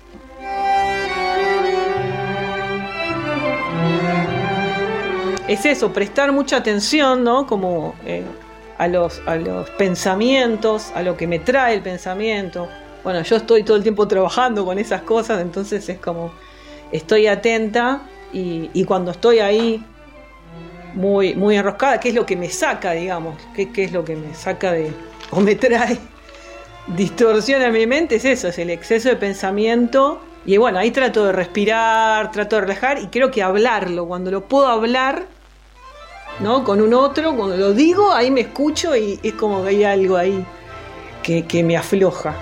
Es eso, prestar mucha atención, ¿no? Como eh, a los, a los pensamientos, a lo que me trae el pensamiento. Bueno, yo estoy todo el tiempo trabajando con esas cosas, entonces es como estoy atenta y, y cuando estoy ahí muy, muy enroscada, ¿qué es lo que me saca, digamos? ¿Qué, qué es lo que me saca de, o me trae distorsión a mi mente? Es eso, es el exceso de pensamiento. Y bueno, ahí trato de respirar, trato de relajar y creo que hablarlo, cuando lo puedo hablar, ¿no? Con un otro, cuando lo digo, ahí me escucho y es como que hay algo ahí que, que me afloja.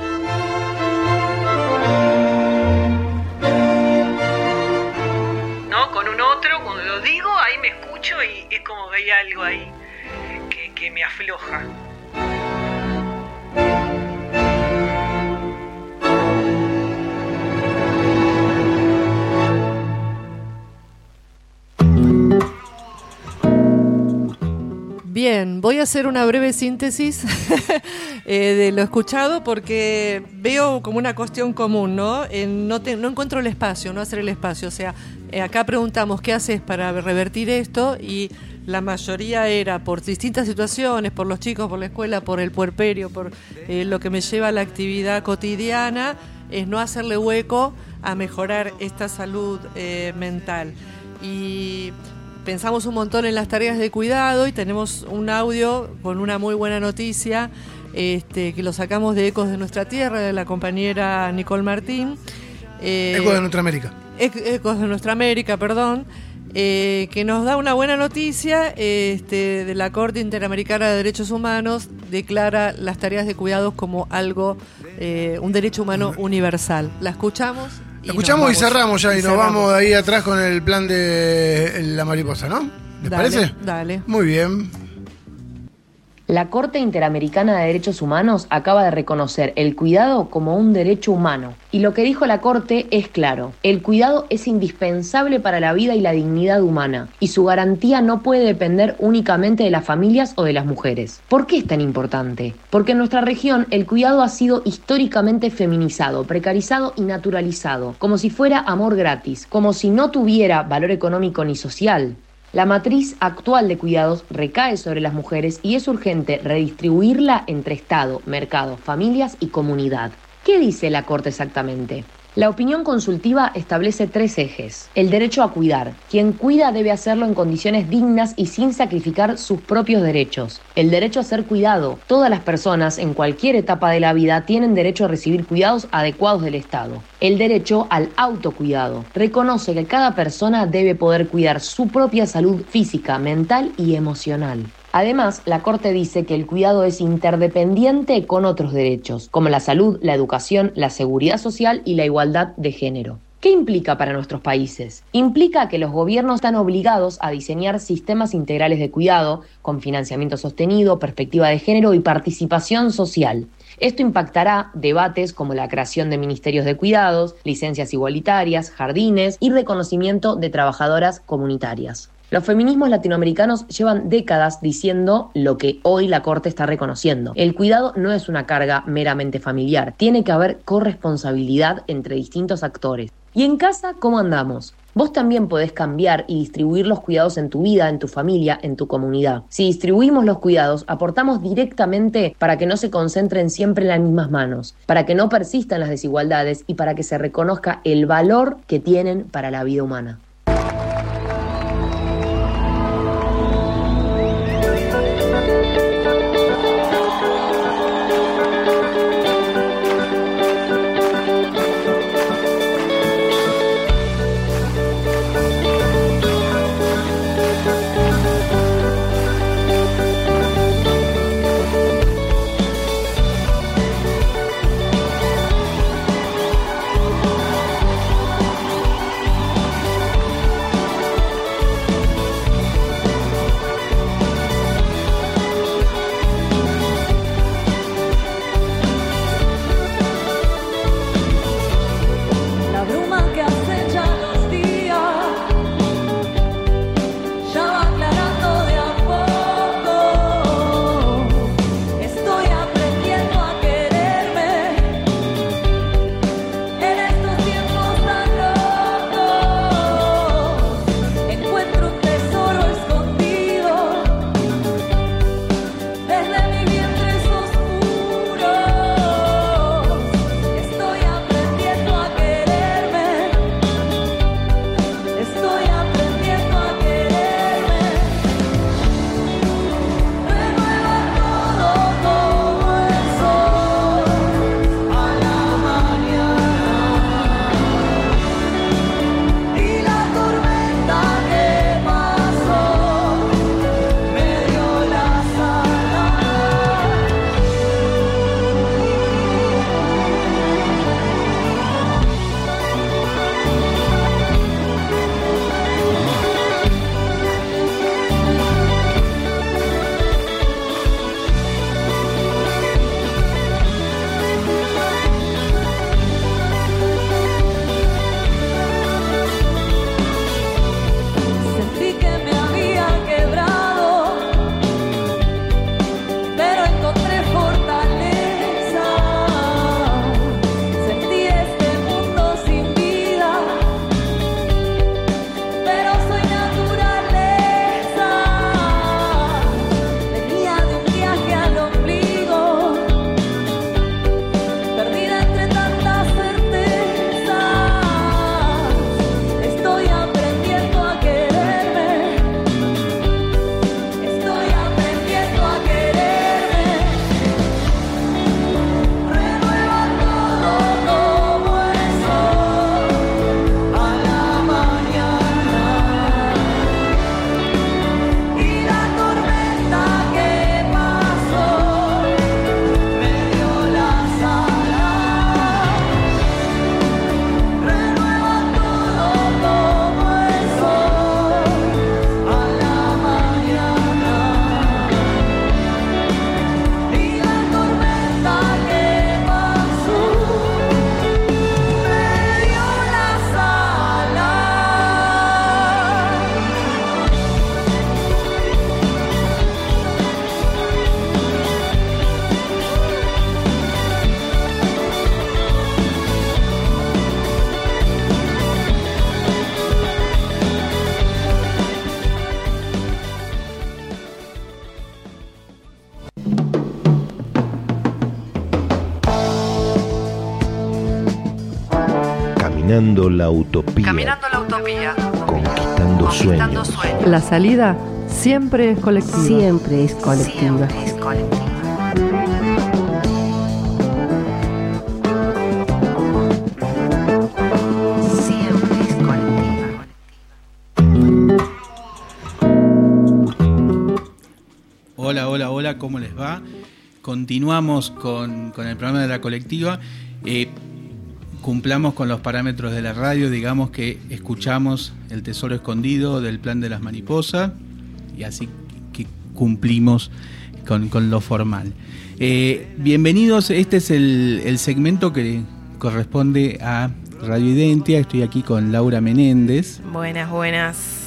¿No? Con un otro, cuando lo digo, ahí me escucho y es como que hay algo ahí que, que me afloja. Bien, voy a hacer una breve síntesis eh, de lo escuchado porque veo como una cuestión común, ¿no? Eh, no, te, no encuentro el espacio, no hacer el espacio. O sea, eh, acá preguntamos qué haces para revertir esto y la mayoría era por distintas situaciones, por los chicos, por la escuela, por el puerperio, por eh, lo que me lleva a la actividad cotidiana, es no hacerle hueco a mejorar esta salud eh, mental. Y pensamos un montón en las tareas de cuidado y tenemos un audio con una muy buena noticia este, que lo sacamos de Ecos de Nuestra Tierra, de la compañera Nicole Martín. Eh, Ecos de Nuestra América. Ecos de Nuestra América, perdón. Eh, que nos da una buena noticia este, de la Corte Interamericana de Derechos Humanos, declara las tareas de cuidados como algo, eh, un derecho humano universal. ¿La escuchamos? La escuchamos y cerramos ya y, y nos cerramos. Vamos de ahí atrás con el plan de la mariposa, ¿no? ¿Les dale, parece? Dale. Muy bien. La Corte Interamericana de Derechos Humanos acaba de reconocer el cuidado como un derecho humano. Y lo que dijo la Corte es claro. El cuidado es indispensable para la vida y la dignidad humana. Y su garantía no puede depender únicamente de las familias o de las mujeres. ¿Por qué es tan importante? Porque en nuestra región el cuidado ha sido históricamente feminizado, precarizado y naturalizado. Como si fuera amor gratis. Como si no tuviera valor económico ni social. La matriz actual de cuidados recae sobre las mujeres y es urgente redistribuirla entre Estado, mercado, familias y comunidad. ¿Qué dice la Corte exactamente? La opinión consultiva establece tres ejes. El derecho a cuidar. Quien cuida debe hacerlo en condiciones dignas y sin sacrificar sus propios derechos. El derecho a ser cuidado. Todas las personas en cualquier etapa de la vida tienen derecho a recibir cuidados adecuados del Estado. El derecho al autocuidado. Reconoce que cada persona debe poder cuidar su propia salud física, mental y emocional. Además, la Corte dice que el cuidado es interdependiente con otros derechos, como la salud, la educación, la seguridad social y la igualdad de género. ¿Qué implica para nuestros países? Implica que los gobiernos están obligados a diseñar sistemas integrales de cuidado, con financiamiento sostenido, perspectiva de género y participación social. Esto impactará debates como la creación de ministerios de cuidados, licencias igualitarias, jardines y reconocimiento de trabajadoras comunitarias. Los feminismos latinoamericanos llevan décadas diciendo lo que hoy la Corte está reconociendo. El cuidado no es una carga meramente familiar, tiene que haber corresponsabilidad entre distintos actores. ¿Y en casa cómo andamos? Vos también podés cambiar y distribuir los cuidados en tu vida, en tu familia, en tu comunidad. Si distribuimos los cuidados, aportamos directamente para que no se concentren siempre en las mismas manos, para que no persistan las desigualdades y para que se reconozca el valor que tienen para la vida humana. Caminando la utopía. Caminando la utopía. Conquistando, Conquistando sueños. sueños. La salida siempre es colectiva. Siempre es colectiva. Siempre es colectiva. Siempre es colectiva. Hola, hola, hola, ¿cómo les va? Continuamos con, con el programa de la colectiva. Eh, cumplamos con los parámetros de la radio, digamos que escuchamos El Tesoro Escondido del Plan de las Mariposas y así que cumplimos con, con lo formal. Eh, bienvenidos, este es el, el segmento que corresponde a Radio Identia. Estoy aquí con Laura Menéndez. Buenas, buenas.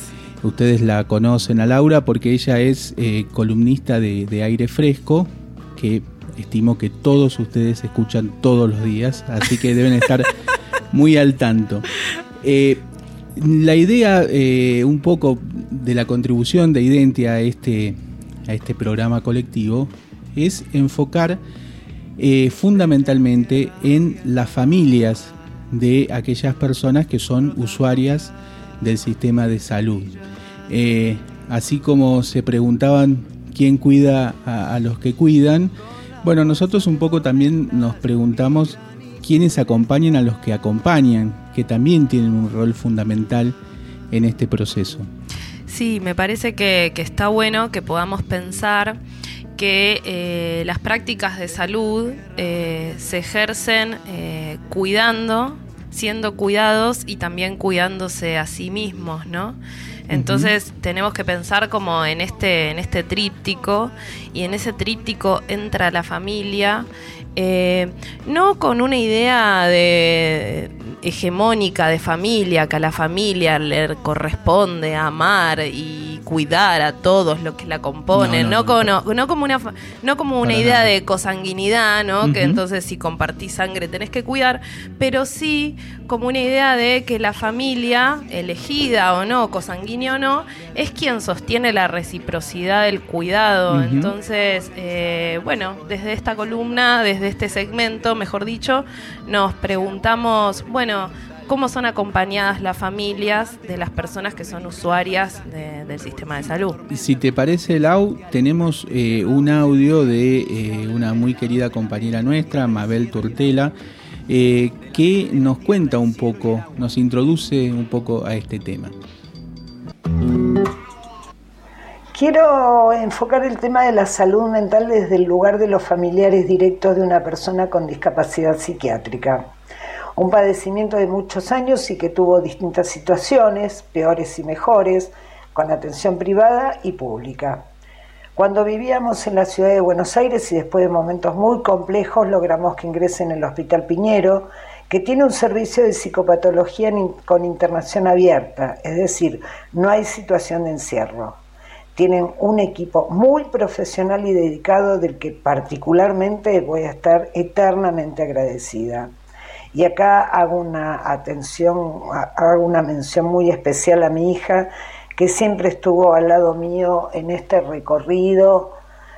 ustedes la conocen a Laura porque ella es eh, columnista de, de Aire Fresco, que estimo que todos ustedes escuchan todos los días, así que deben estar muy al tanto. Eh, la idea eh, un poco de la contribución de Identia a este, a este programa colectivo es enfocar eh, fundamentalmente en las familias de aquellas personas que son usuarias del sistema de salud. Eh, así como se preguntaban quién cuida a, a los que cuidan, bueno, nosotros un poco también nos preguntamos quiénes acompañan a los que acompañan, que también tienen un rol fundamental en este proceso. Sí, me parece que, que está bueno que podamos pensar que eh, las prácticas de salud eh, se ejercen eh, cuidando, siendo cuidados y también cuidándose a sí mismos, ¿no? Entonces uh-huh. tenemos que pensar como en este, en este tríptico, y en ese tríptico entra la familia, eh, no con una idea de hegemónica de familia, que a la familia le corresponde amar y cuidar a todos los que la componen, no, no, no, no, como, no como una no como una idea nada. de consanguinidad, ¿no? Uh-huh. Que entonces si compartís sangre tenés que cuidar, pero sí como una idea de que la familia, elegida o no, consanguínea o no, es quien sostiene la reciprocidad del cuidado. Uh-huh. Entonces, eh, bueno, desde esta columna, desde este segmento, mejor dicho, nos preguntamos, bueno, ¿cómo son acompañadas las familias de las personas que son usuarias de, del sistema de salud? Si te parece, Lau, tenemos eh, un audio de eh, una muy querida compañera nuestra, Mabel Turtela, eh, que nos cuenta un poco, nos introduce un poco a este tema. Quiero enfocar el tema de la salud mental desde el lugar de los familiares directos de una persona con discapacidad psiquiátrica. Un padecimiento de muchos años y que tuvo distintas situaciones, peores y mejores, con atención privada y pública. Cuando vivíamos en la ciudad de Buenos Aires y después de momentos muy complejos logramos que ingrese en el Hospital Piñero, que tiene un servicio de psicopatología con internación abierta, es decir, no hay situación de encierro. Tienen un equipo muy profesional y dedicado del que particularmente voy a estar eternamente agradecida. Y acá hago una atención, hago una mención muy especial a mi hija, que siempre estuvo al lado mío en este recorrido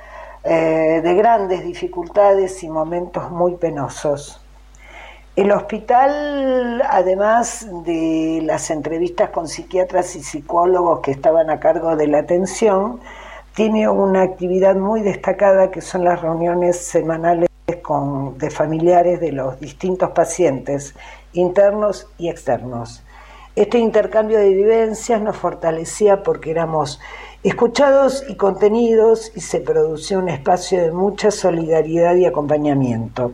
eh, de grandes dificultades y momentos muy penosos. El hospital, además de las entrevistas con psiquiatras y psicólogos que estaban a cargo de la atención, tiene una actividad muy destacada que son las reuniones semanales con, de familiares de los distintos pacientes, internos y externos. Este intercambio de vivencias nos fortalecía porque éramos escuchados y contenidos y se producía un espacio de mucha solidaridad y acompañamiento.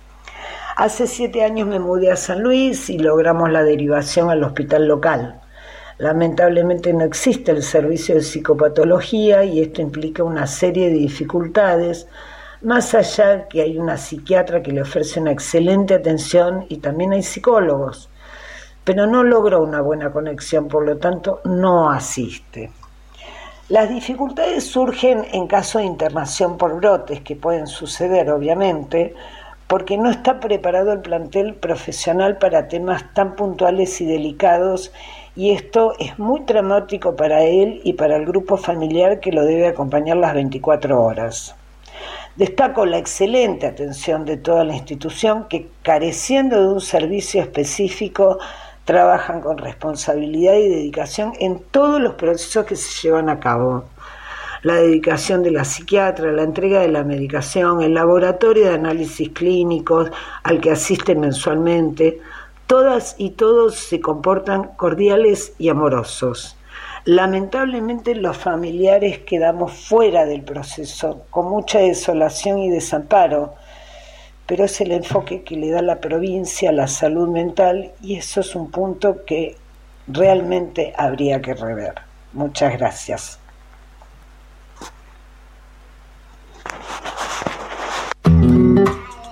Hace siete años me mudé a San Luis y logramos la derivación al hospital local. Lamentablemente no existe el servicio de psicopatología y esto implica una serie de dificultades, más allá que hay una psiquiatra que le ofrece una excelente atención y también hay psicólogos, pero no logró una buena conexión, por lo tanto no asiste. Las dificultades surgen en caso de internación por brotes, que pueden suceder obviamente, porque no está preparado el plantel profesional para temas tan puntuales y delicados, y esto es muy traumático para él y para el grupo familiar que lo debe acompañar las veinticuatro horas. Destaco la excelente atención de toda la institución que, careciendo de un servicio específico, trabajan con responsabilidad y dedicación en todos los procesos que se llevan a cabo. La dedicación de la psiquiatra, la entrega de la medicación, el laboratorio de análisis clínicos al que asisten mensualmente, todas y todos se comportan cordiales y amorosos. Lamentablemente los familiares quedamos fuera del proceso, con mucha desolación y desamparo, pero es el enfoque que le da la provincia a la salud mental y eso es un punto que realmente habría que rever. Muchas gracias.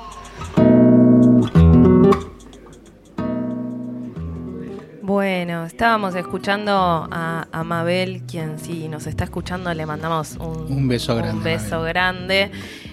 Bueno, Estábamos escuchando a, a Mabel, quien si nos está escuchando le mandamos un, un beso grande. Un beso grande.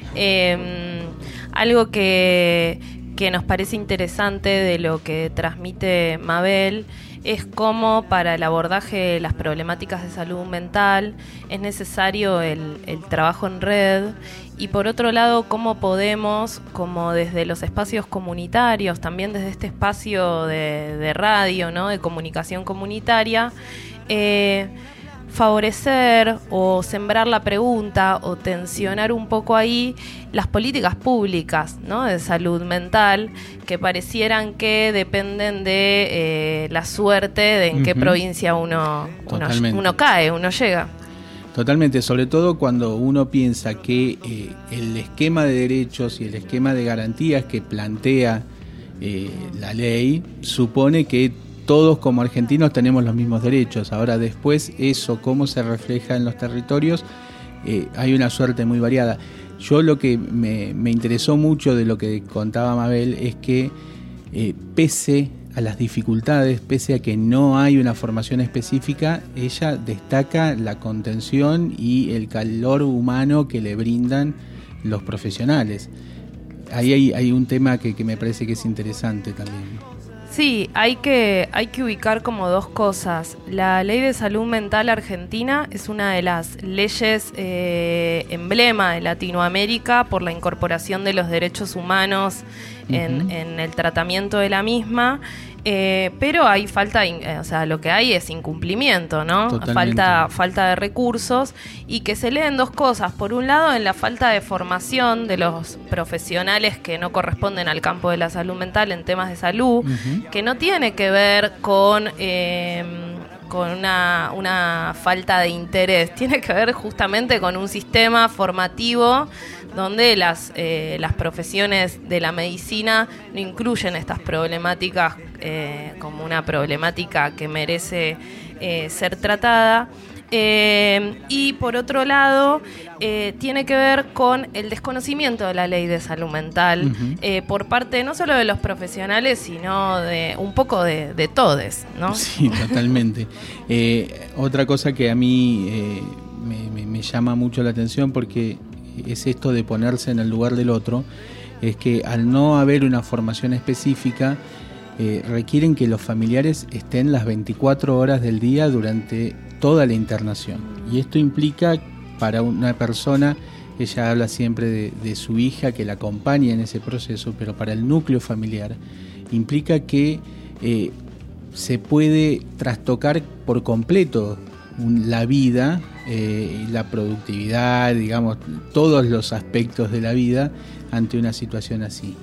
Eh, algo que, que nos parece interesante de lo que transmite Mabel es cómo para el abordaje de las problemáticas de salud mental es necesario el, el trabajo en red, y por otro lado cómo podemos, como desde los espacios comunitarios, también desde este espacio de, de radio, ¿no?, de comunicación comunitaria, eh, favorecer o sembrar la pregunta o tensionar un poco ahí las políticas públicas, ¿no?, de salud mental, que parecieran que dependen de eh, la suerte de en uh-huh. qué provincia uno, uno, uno cae, uno llega. Totalmente, sobre todo cuando uno piensa que eh, el esquema de derechos y el esquema de garantías que plantea eh, la ley supone que todos como argentinos tenemos los mismos derechos. Ahora después eso, cómo se refleja en los territorios, eh, hay una suerte muy variada. Yo lo que me, me interesó mucho de lo que contaba Mabel es que eh, pese a las dificultades, pese a que no hay una formación específica, ella destaca la contención y el calor humano que le brindan los profesionales. Ahí hay, hay un tema que, que me parece que es interesante también. Sí, hay que, hay que ubicar como dos cosas. La Ley de Salud Mental Argentina es una de las leyes eh, emblema de Latinoamérica por la incorporación de los derechos humanos en, uh-huh. en el tratamiento de la misma. Eh, pero hay falta, eh, o sea, lo que hay es incumplimiento, ¿no? Totalmente. Falta, falta de recursos, y que se leen dos cosas. Por un lado, en la falta de formación de los profesionales que no corresponden al campo de la salud mental en temas de salud, uh-huh. que no tiene que ver con... Eh, con una, una falta de interés, tiene que ver justamente con un sistema formativo donde las, eh, las profesiones de la medicina no incluyen estas problemáticas eh, como una problemática que merece eh, ser tratada. Eh, y por otro lado, eh, tiene que ver con el desconocimiento de la ley de salud mental uh-huh. eh, por parte no solo de los profesionales, sino de un poco de, de todes, ¿no? Sí, totalmente. eh, otra cosa que a mí eh, me, me, me llama mucho la atención, porque es esto de ponerse en el lugar del otro, es que al no haber una formación específica, eh, requieren que los familiares estén las veinticuatro horas del día durante toda la internación. Y esto implica para una persona, ella habla siempre de, de su hija que la acompaña en ese proceso, pero para el núcleo familiar implica que eh, se puede trastocar por completo un, la vida, eh, la productividad, digamos, todos los aspectos de la vida ante una situación así.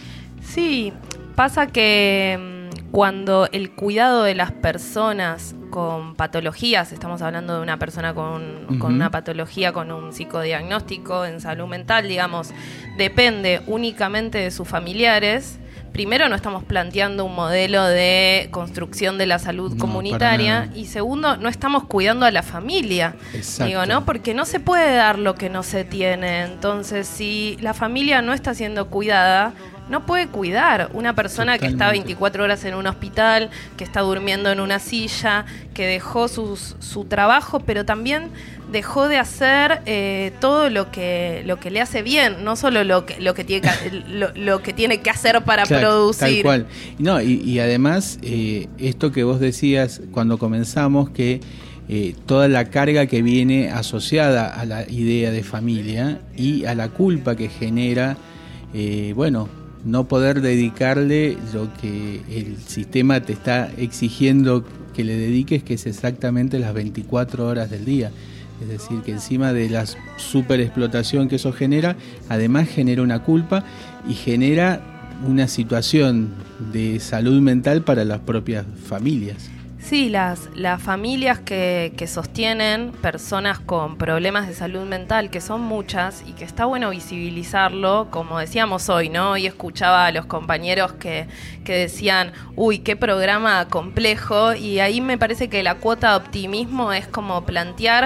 Sí, pasa que cuando el cuidado de las personas con patologías, estamos hablando de una persona con, uh-huh. con una patología, con un psicodiagnóstico en salud mental, digamos, depende únicamente de sus familiares. Primero, no estamos planteando un modelo de construcción de la salud no, comunitaria, y segundo, no estamos cuidando a la familia. Exacto. Digo, ¿no? Porque no se puede dar lo que no se tiene. Entonces, si la familia no está siendo cuidada, no puede cuidar una persona Totalmente. Que está veinticuatro horas en un hospital, que está durmiendo en una silla, que dejó sus, su trabajo, pero también dejó de hacer eh, todo lo que lo que le hace bien, no solo lo que lo que tiene que, lo, lo que tiene que hacer para claro, producir. Tal cual. No, y, y además eh, esto que vos decías cuando comenzamos, que eh, toda la carga que viene asociada a la idea de familia y a la culpa que genera, eh, bueno, no poder dedicarle lo que el sistema te está exigiendo que le dediques, que es exactamente las veinticuatro horas del día. Es decir, que encima de la superexplotación que eso genera, además genera una culpa y genera una situación de salud mental para las propias familias. Sí, las, las familias que, que sostienen personas con problemas de salud mental, que son muchas y que está bueno visibilizarlo, como decíamos hoy, ¿no? Y escuchaba a los compañeros que, que decían, uy, qué programa complejo, y ahí me parece que la cuota de optimismo es como plantear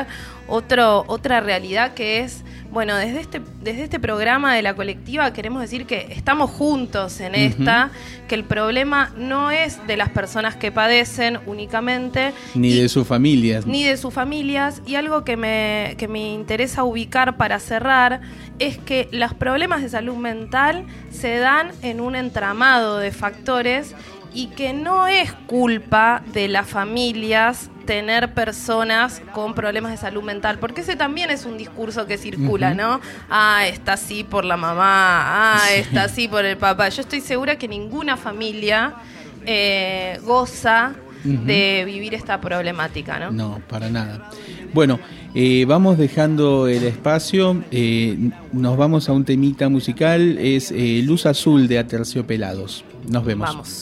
otro, otra realidad que es, bueno, desde este, desde este programa de la colectiva queremos decir que estamos juntos en esta, uh-huh. que el problema no es de las personas que padecen únicamente. Ni y, de sus familias. Ni de sus familias. Y algo que me, que me interesa ubicar para cerrar es que los problemas de salud mental se dan en un entramado de factores y que no es culpa de las familias tener personas con problemas de salud mental, porque ese también es un discurso que circula, uh-huh. ¿no? Ah, está así por la mamá, ah, sí. está así por el papá. Yo estoy segura que ninguna familia eh, goza uh-huh. de vivir esta problemática, ¿no? No, para nada. Bueno, eh, vamos dejando el espacio, eh, nos vamos a un temita musical, es eh, Luz Azul de Aterciopelados. Nos vemos. Vamos.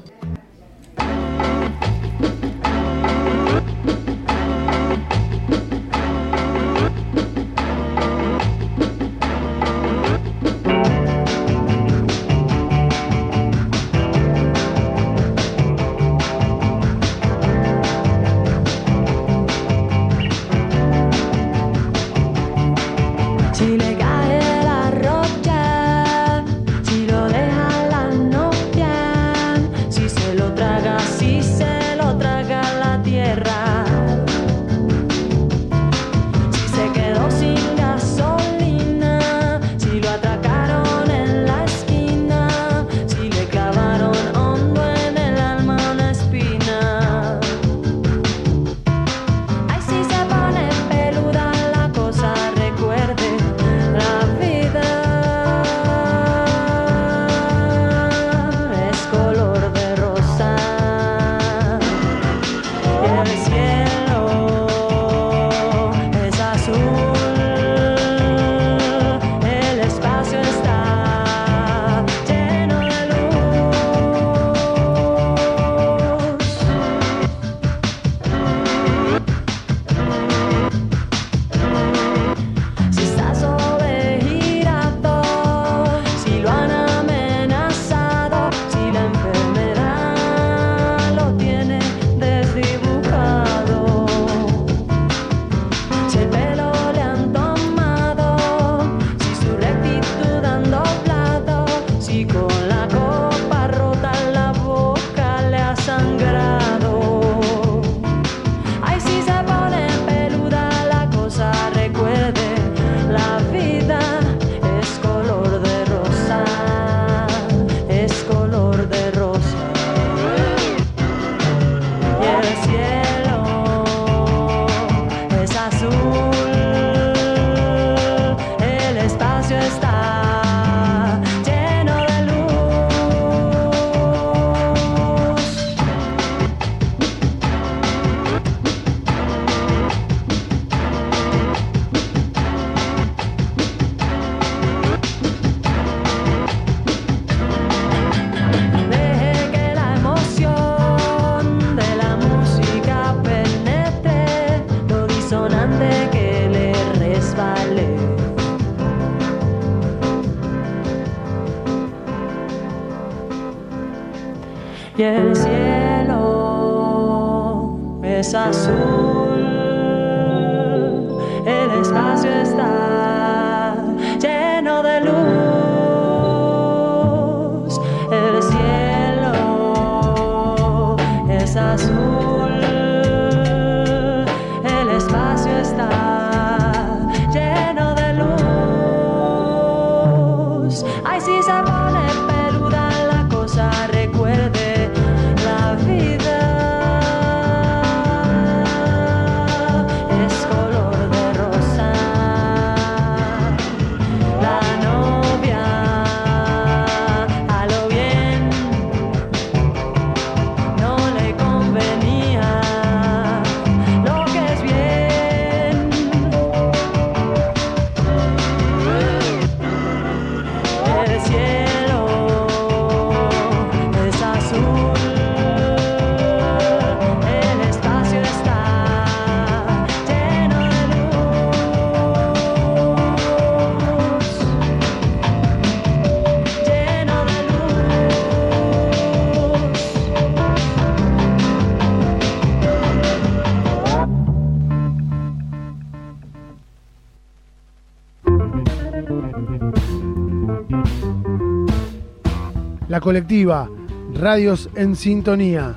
Y el cielo es azul, el espacio está lleno de luz. El cielo es azul, el espacio está lleno de luz. Ay, si se pone peluda la cosa, recuerde la vida La Colectiva, Radios en Sintonía.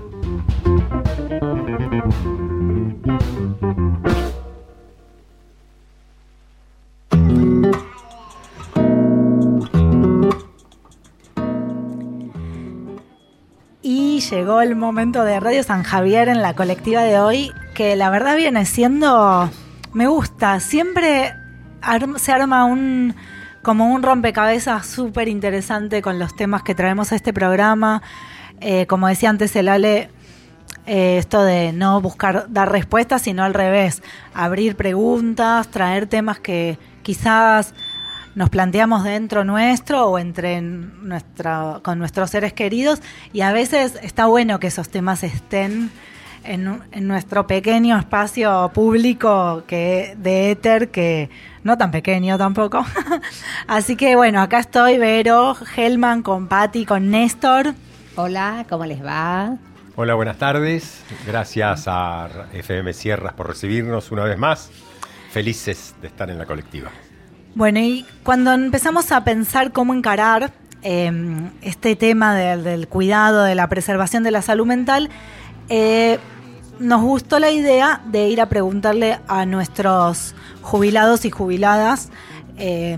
Y llegó el momento de Radio San Javier en La Colectiva de hoy, que la verdad viene siendo, me gusta, siempre arma, se arma un como un rompecabezas súper interesante con los temas que traemos a este programa. Eh, como decía antes el Ale, eh, esto de no buscar dar respuestas, sino al revés, abrir preguntas, traer temas que quizás nos planteamos dentro nuestro o entre nuestra, con nuestros seres queridos, y a veces está bueno que esos temas estén en, en nuestro pequeño espacio público que de éter, que no tan pequeño tampoco. Así que bueno, acá estoy, Vero, Helman, con Patti, con Néstor. Hola, ¿cómo les va? Hola, buenas tardes. Gracias a F M Sierras por recibirnos una vez más. Felices de estar en La Colectiva. Bueno, y cuando empezamos a pensar cómo encarar eh, este tema del, del cuidado, de la preservación de la salud mental, eh, nos gustó la idea de ir a preguntarle a nuestros jubilados y jubiladas eh,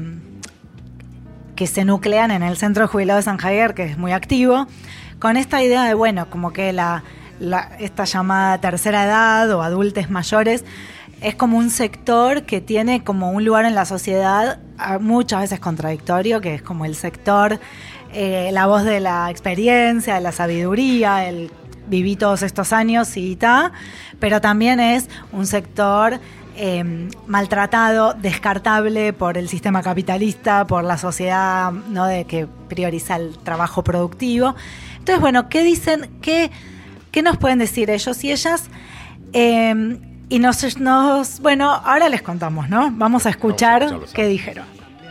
que se nuclean en el Centro de Jubilados de San Javier, que es muy activo, con esta idea de, bueno, como que la, la, esta llamada tercera edad o adultos mayores es como un sector que tiene como un lugar en la sociedad muchas veces contradictorio, que es como el sector, eh, la voz de la experiencia, de la sabiduría, el viví todos estos años y ta, pero también es un sector eh, maltratado, descartable por el sistema capitalista, por la sociedad, ¿no?, de que prioriza el trabajo productivo. Entonces, bueno, ¿qué dicen? ¿Qué, qué nos pueden decir ellos y ellas? Eh, Y nos, nos, bueno, ahora les contamos, ¿no? Vamos a escuchar qué dijeron.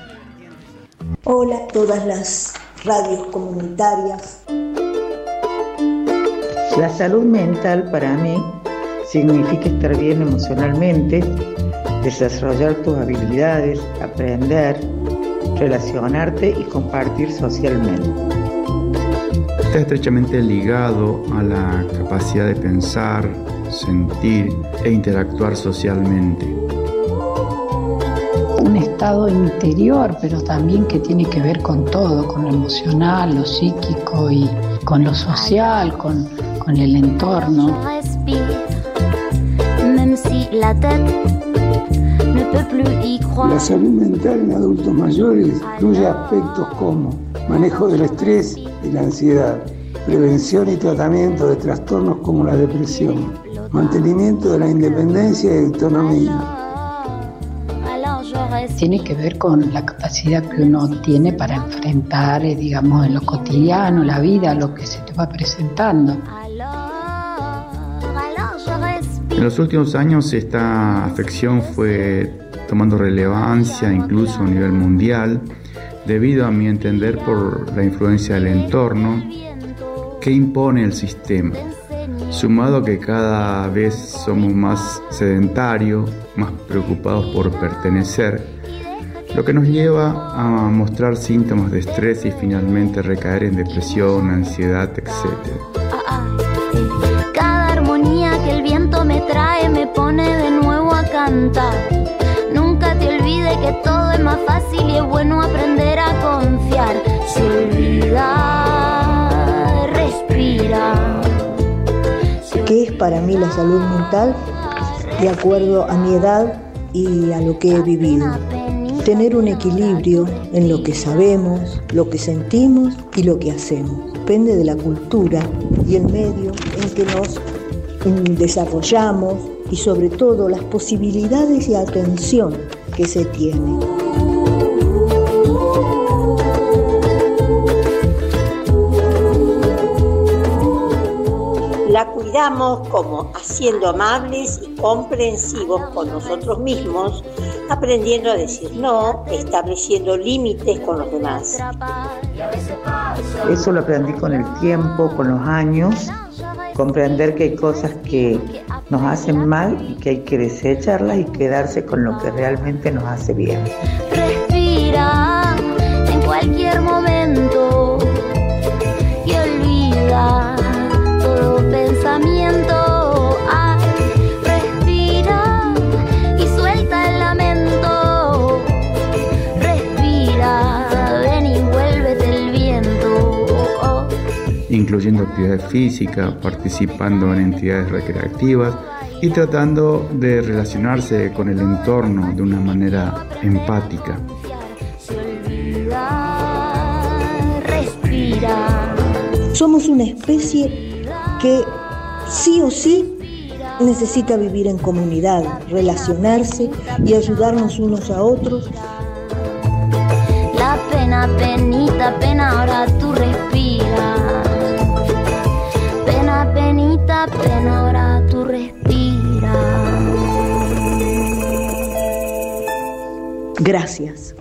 Hola a todas las radios comunitarias. La salud mental para mí significa estar bien emocionalmente, desarrollar tus habilidades, aprender, relacionarte y compartir socialmente. Está estrechamente ligado a la capacidad de pensar, sentir e interactuar socialmente. Un estado interior, pero también que tiene que ver con todo, con lo emocional, lo psíquico y con lo social, con, con el entorno. La salud mental en adultos mayores incluye aspectos como manejo del estrés y la ansiedad, prevención y tratamiento de trastornos como la depresión, mantenimiento de la independencia y autonomía. Tiene que ver con la capacidad que uno tiene para enfrentar, eh, digamos, en lo cotidiano, la vida, lo que se te va presentando. En los últimos años esta afección fue tomando relevancia incluso a nivel mundial, debido a mi entender por la influencia del entorno que impone el sistema, sumado a que cada vez somos más sedentarios, más preocupados por pertenecer, lo que nos lleva a mostrar síntomas de estrés y finalmente recaer en depresión, ansiedad, etcétera. Cada armonía que el viento me trae me pone de nuevo a cantar. Nunca te olvides que todo es más fácil y es bueno aprender a confiar. Se olvida, respira. ¿Qué es para mí la salud mental? De acuerdo a mi edad y a lo que he vivido. Tener un equilibrio en lo que sabemos, lo que sentimos y lo que hacemos. Depende de la cultura y el medio en que nos desarrollamos y sobre todo las posibilidades y atención que se tiene. La cuidamos como haciendo amables y comprensivos con nosotros mismos, aprendiendo a decir no, estableciendo límites con los demás. Eso lo aprendí con el tiempo, con los años, comprender que hay cosas que nos hacen mal y que hay que desecharlas y quedarse con lo que realmente nos hace bien. Respira en cualquier momento. incluyendo actividad física, participando en entidades recreativas y tratando de relacionarse con el entorno de una manera empática. Respira. Somos una especie que sí o sí necesita vivir en comunidad, relacionarse y ayudarnos unos a otros. La pena, penita, pena, ahora tú respiras. Pena, penita, pena, ahora tú respiras. Gracias.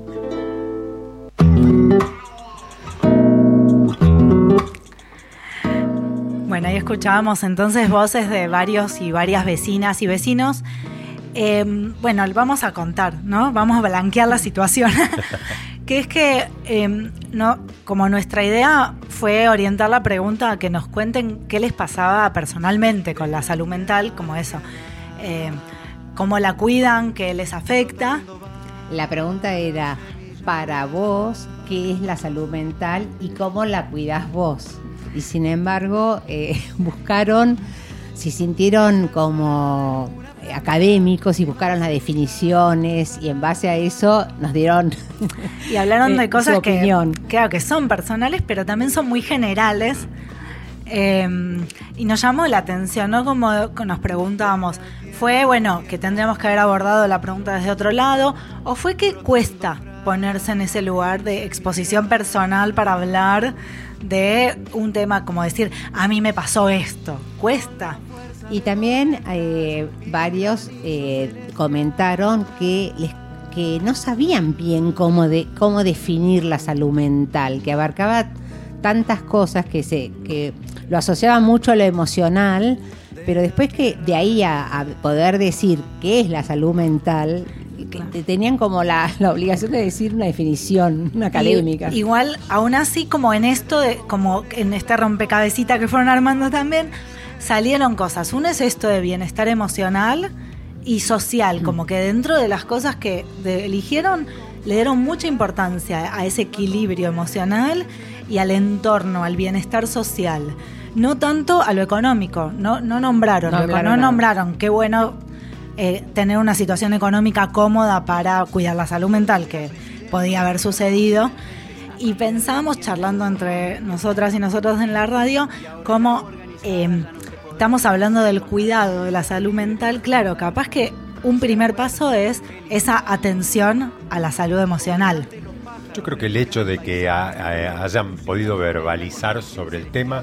Bueno, ahí escuchábamos entonces voces de varios y varias vecinas y vecinos. Eh, bueno, vamos a contar, ¿no? Vamos a blanquear la situación. Que es que, eh, no, como nuestra idea fue orientar la pregunta a que nos cuenten qué les pasaba personalmente con la salud mental, como eso, eh, cómo la cuidan, qué les afecta. La pregunta era, para vos, ¿qué es la salud mental y cómo la cuidás vos? Y sin embargo, eh, buscaron, se sintieron como académicos y buscaron las definiciones y en base a eso nos dieron y hablaron eh, de cosas que, opinión. Claro, que son personales, pero también son muy generales. Eh, y nos llamó la atención, ¿no? Como nos preguntábamos, ¿fue, bueno, que tendríamos que haber abordado la pregunta desde otro lado? ¿O fue que cuesta ponerse en ese lugar de exposición personal para hablar de un tema, como decir, a mí me pasó esto? ¿Cuesta? Y también eh, varios eh, comentaron que les que no sabían bien cómo de cómo definir la salud mental, que abarcaba tantas cosas que se que lo asociaban mucho a lo emocional, pero después que de ahí a, a poder decir qué es la salud mental, que tenían como la, la obligación de decir una definición, una académica. Y, igual, aún así, como en esto, de, como en esta rompecabecita que fueron armando también, salieron cosas. Uno es esto de bienestar emocional y social, mm. como que dentro de las cosas que de, eligieron, le dieron mucha importancia a ese equilibrio emocional y al entorno, al bienestar social. No tanto a lo económico, no, no nombraron, no, no, no nombraron, qué bueno eh, tener una situación económica cómoda para cuidar la salud mental, que podía haber sucedido. Y pensábamos, charlando entre nosotras y nosotros en la radio, cómo eh, estamos hablando del cuidado de la salud mental. Claro, capaz que un primer paso es esa atención a la salud emocional. Yo creo que el hecho de que a, a, hayan podido verbalizar sobre el tema,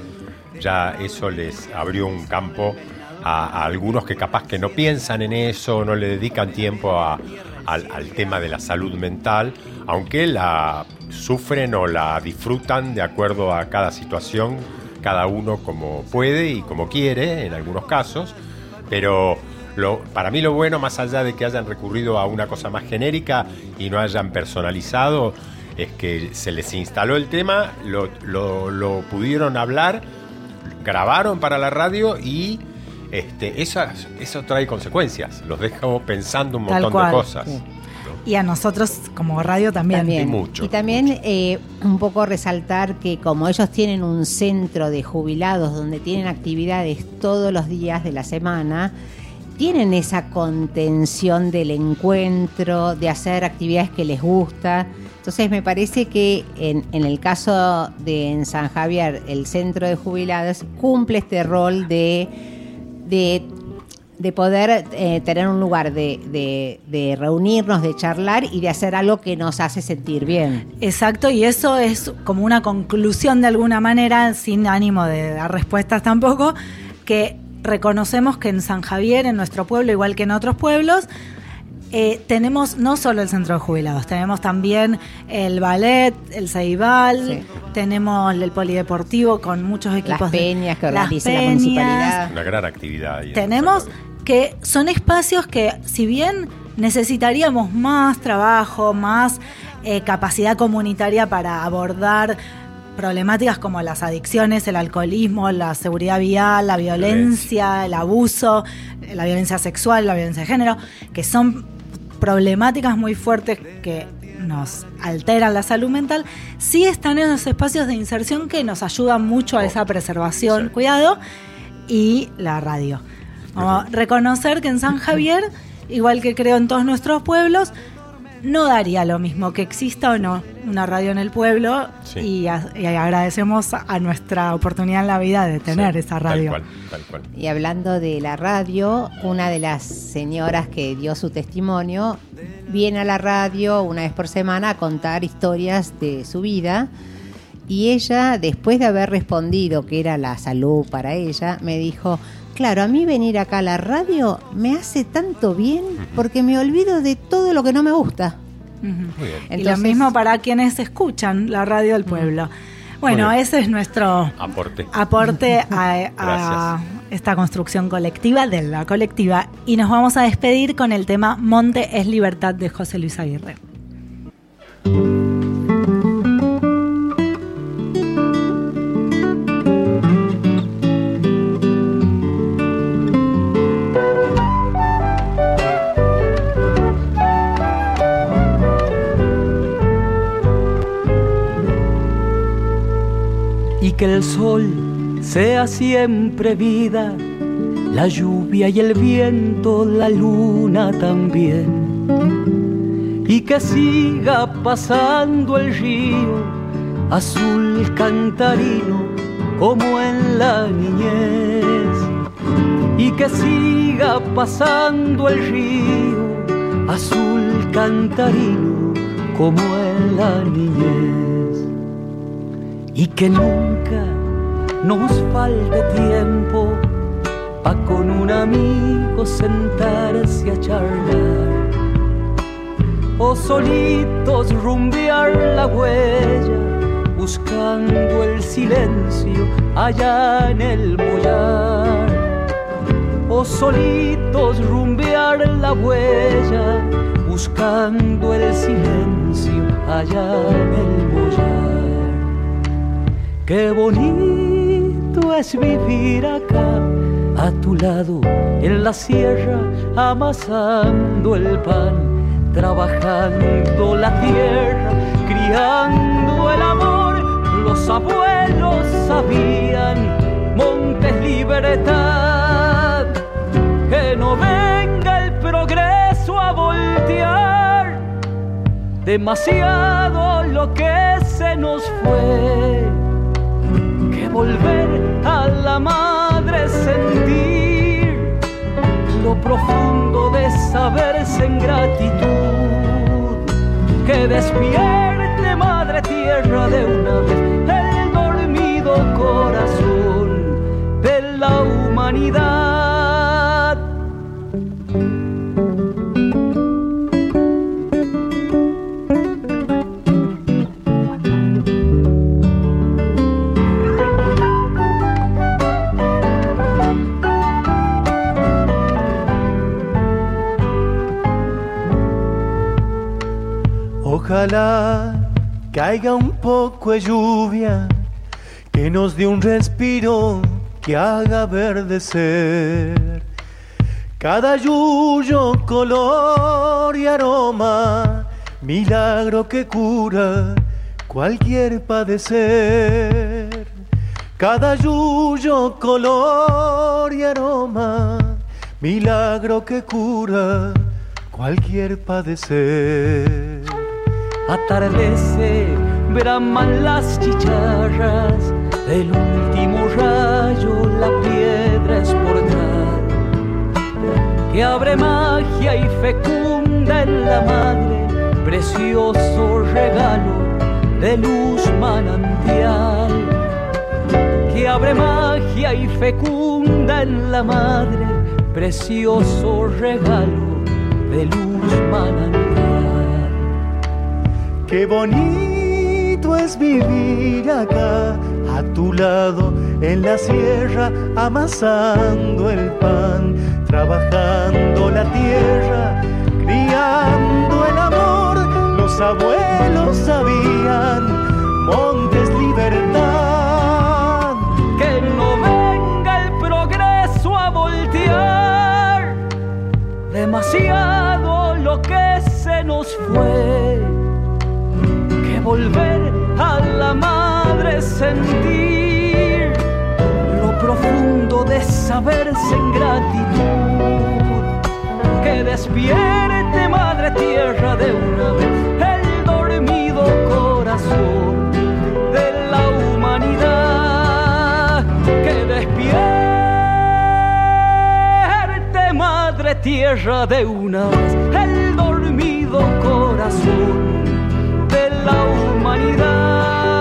ya eso les abrió un campo a, a algunos que capaz que no piensan en eso, no le dedican tiempo a, al, al tema de la salud mental, aunque la sufren o la disfrutan de acuerdo a cada situación, cada uno como puede y como quiere en algunos casos, pero lo, para mí lo bueno, más allá de que hayan recurrido a una cosa más genérica y no hayan personalizado, es que se les instaló el tema, lo, lo, lo pudieron hablar, grabaron para la radio y este, eso, eso trae consecuencias, los deja pensando un montón de cosas. Sí. Y a nosotros como radio también. también. Y mucho. Y también eh, un poco resaltar que como ellos tienen un centro de jubilados donde tienen actividades todos los días de la semana, tienen esa contención del encuentro, de hacer actividades que les gusta. Entonces me parece que en, en el caso de en San Javier, el centro de jubilados cumple este rol de, de, de poder eh, tener un lugar de, de, de reunirnos, de charlar y de hacer algo que nos hace sentir bien. Exacto, y eso es como una conclusión de alguna manera, sin ánimo de dar respuestas tampoco, que reconocemos que en San Javier, en nuestro pueblo, igual que en otros pueblos, Eh, tenemos no solo el centro de jubilados, tenemos también el ballet, el Ceibal, sí. tenemos el polideportivo con muchos equipos. Las peñas de, que organiza la municipalidad. Una gran actividad. Ahí tenemos que son espacios que, si bien necesitaríamos más trabajo, más eh, capacidad comunitaria para abordar problemáticas como las adicciones, el alcoholismo, la seguridad vial, la violencia, el abuso, la violencia sexual, la violencia de género, que son problemáticas muy fuertes que nos alteran la salud mental, sí están en los espacios de inserción que nos ayudan mucho a esa preservación, sí. cuidado, y la radio. Vamos a reconocer que en San Javier, igual que creo en todos nuestros pueblos, no daría lo mismo que exista o no una radio en el pueblo, sí. y, a, y agradecemos a nuestra oportunidad en la vida de tener sí, esa radio. Tal cual, tal cual. Y hablando de la radio, una de las señoras que dio su testimonio viene a la radio una vez por semana a contar historias de su vida, y ella, después de haber respondido que era la salud para ella, me dijo: claro, a mí venir acá a la radio me hace tanto bien porque me olvido de todo lo que no me gusta. Uh-huh. Muy bien. Entonces, y lo mismo para quienes escuchan la radio del pueblo. Bueno, ese es nuestro aporte, aporte a, a esta construcción colectiva de la colectiva. Y nos vamos a despedir con el tema Monte es Libertad de José Luis Aguirre. Y que el sol sea siempre vida, la lluvia y el viento, la luna también. Y que siga pasando el río, azul cantarino, como en la niñez. Y que siga pasando el río, azul cantarino, como en la niñez. Y que nunca nos falte tiempo pa' con un amigo sentarse a charlar, o solitos rumbear la huella buscando el silencio allá en el mollar, o solitos rumbear la huella buscando el silencio allá en el mollar. Qué bonito es vivir acá, a tu lado, en la sierra, amasando el pan, trabajando la tierra, criando el amor. Los abuelos sabían, Montes libertad, que no venga el progreso a voltear demasiado lo que se nos fue. Volver a la madre, sentir lo profundo de saberse en gratitud. Que despierte madre tierra de una vez el dormido corazón de la humanidad. Ojalá caiga un poco de lluvia, que nos dé un respiro, que haga verdecer cada yuyo, color y aroma, milagro que cura cualquier padecer. Cada yuyo, color y aroma, milagro que cura cualquier padecer. Atardece, braman las chicharras, el último rayo, la piedra es portal, que abre magia y fecunda en la madre, precioso regalo de luz manantial. Que abre magia y fecunda en la madre, precioso regalo de luz manantial. Qué bonito es vivir acá, a tu lado en la sierra, amasando el pan, trabajando la tierra, criando el amor. Los abuelos sabían, Montes libertad, que no venga el progreso a voltear demasiado lo que se nos fue. volver a la madre, sentir lo profundo de saberse en gratitud. Que despierte madre tierra de una vez el dormido corazón de la humanidad. Que despierte madre tierra de una vez el dormido corazón de la humanidad.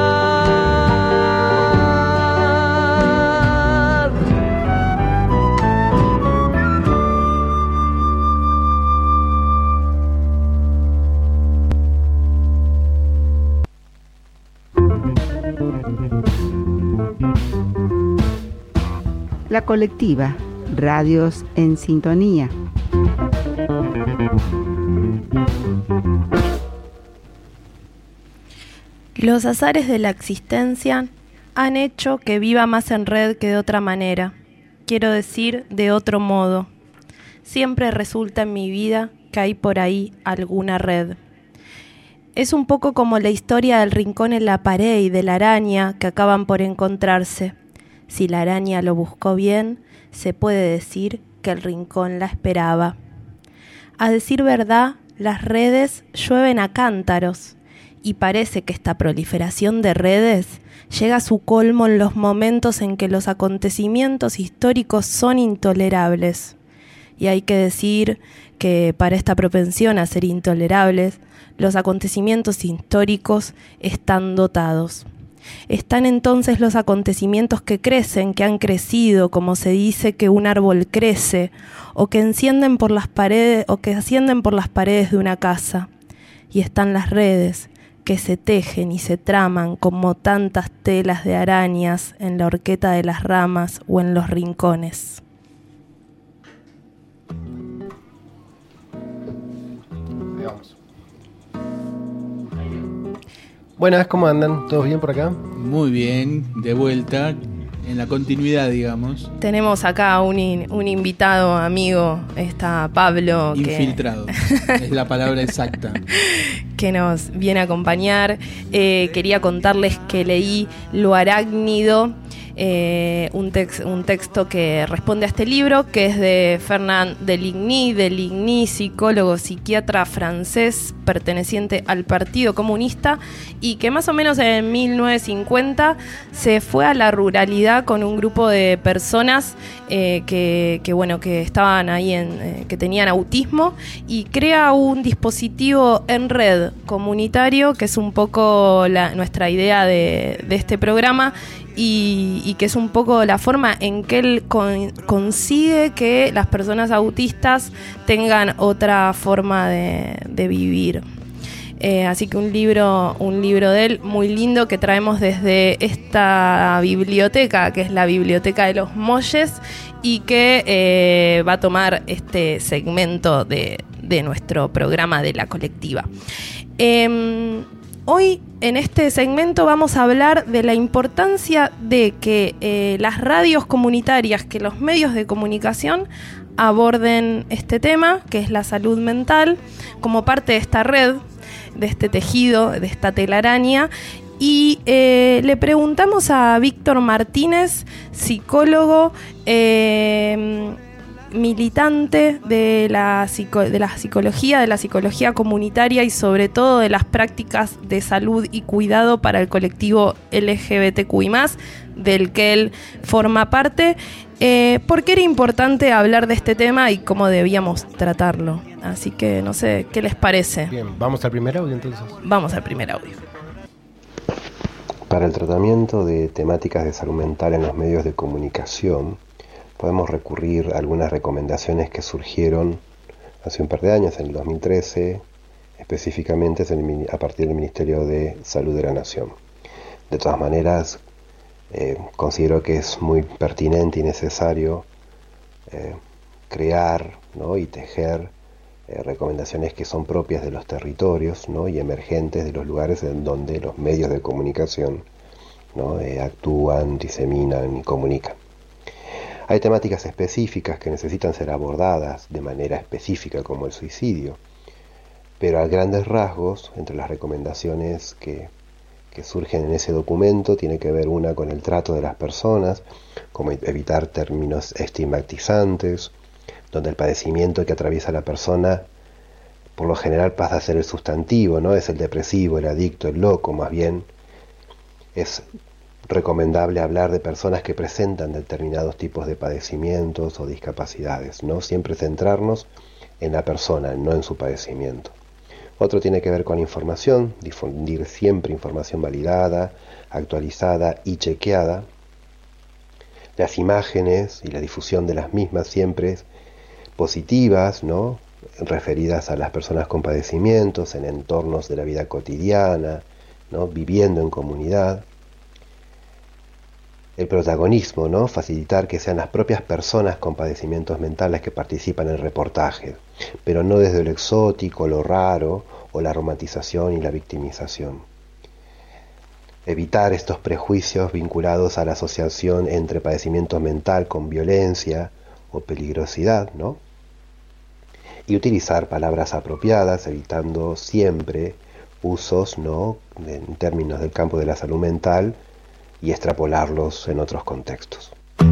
La colectiva, radios en sintonía. Los azares de la existencia han hecho que viva más en red que de otra manera. Quiero decir, de otro modo. Siempre resulta en mi vida que hay por ahí alguna red. Es un poco como la historia del rincón en la pared y de la araña que acaban por encontrarse. Si la araña lo buscó bien, se puede decir que el rincón la esperaba. A decir verdad, las redes llueven a cántaros, y parece que esta proliferación de redes llega a su colmo en los momentos en que los acontecimientos históricos son intolerables. Y hay que decir que para esta propensión a ser intolerables, los acontecimientos históricos están dotados. Están entonces los acontecimientos que crecen, que han crecido, como se dice que un árbol crece, o que encienden por las paredes, o que ascienden por las paredes de una casa. Y están las redes, que se tejen y se traman como tantas telas de arañas en la horqueta de las ramas o en los rincones. Buenas, ¿cómo andan? ¿Todos bien por acá? Muy bien, de vuelta, en la continuidad, digamos. Tenemos acá un, in, un invitado, amigo, está Pablo. Infiltrado, que, es la palabra exacta. Que nos viene a acompañar. Eh, quería contarles que leí Lo Arácnido, eh, un, tex, un texto que responde a este libro, que es de Fernand Deligny, Deligny, psicólogo, psiquiatra francés, perteneciente al Partido Comunista, y que más o menos en mil novecientos cincuenta se fue a la ruralidad con un grupo de personas eh, que, que, bueno, que estaban ahí, en, eh, que tenían autismo, y crea un dispositivo en red comunitario, que es un poco la, nuestra idea de, de este programa, y, y que es un poco la forma en que él con, consigue que las personas autistas tengan otra forma de, de vivir. Eh, así que un libro, un libro de él muy lindo que traemos desde esta biblioteca, que es la Biblioteca de los Molles, y que eh, va a tomar este segmento de, de nuestro programa de la colectiva. Eh, Hoy en este segmento vamos a hablar de la importancia de que eh, las radios comunitarias, que los medios de comunicación aborden este tema, que es la salud mental, como parte de esta red, de este tejido, de esta telaraña. Y eh, le preguntamos a Víctor Martínez, psicólogo, eh, militante de la, psico, de la psicología, de la psicología comunitaria y sobre todo de las prácticas de salud y cuidado para el colectivo L G B T Q I más, del que él forma parte. Eh, ¿Por qué era importante hablar de este tema y cómo debíamos tratarlo? Así que no sé, ¿qué les parece? Bien, ¿vamos al primer audio entonces? Vamos al primer audio. Para el tratamiento de temáticas de salud mental en los medios de comunicación, podemos recurrir a algunas recomendaciones que surgieron hace un par de años, en el dos mil trece, específicamente a partir del Ministerio de Salud de la Nación. De todas maneras, eh, considero que es muy pertinente y necesario eh, crear, ¿no?, y tejer eh, recomendaciones que son propias de los territorios, ¿no?, y emergentes de los lugares en donde los medios de comunicación, ¿no?, eh, actúan, diseminan y comunican. Hay temáticas específicas que necesitan ser abordadas de manera específica, como el suicidio, pero a grandes rasgos, entre las recomendaciones que, que surgen en ese documento, tiene que ver una con el trato de las personas, como evitar términos estigmatizantes, donde el padecimiento que atraviesa la persona por lo general pasa a ser el sustantivo, no es el depresivo, el adicto, el loco, más bien es recomendable hablar de personas que presentan determinados tipos de padecimientos o discapacidades, ¿no? Siempre centrarnos en la persona, no en su padecimiento. Otro tiene que ver con información, difundir siempre información validada, actualizada y chequeada. Las imágenes y la difusión de las mismas siempre positivas, ¿no? Referidas a las personas con padecimientos, en entornos de la vida cotidiana, ¿no? Viviendo en comunidad. El protagonismo, ¿no? Facilitar que sean las propias personas con padecimientos mentales que participan en el reportaje, pero no desde lo exótico, lo raro o la romantización y la victimización. Evitar estos prejuicios vinculados a la asociación entre padecimiento mental con violencia o peligrosidad, ¿no? Y utilizar palabras apropiadas, evitando siempre usos, ¿no? En términos del campo de la salud mental, y extrapolarlos en otros contextos.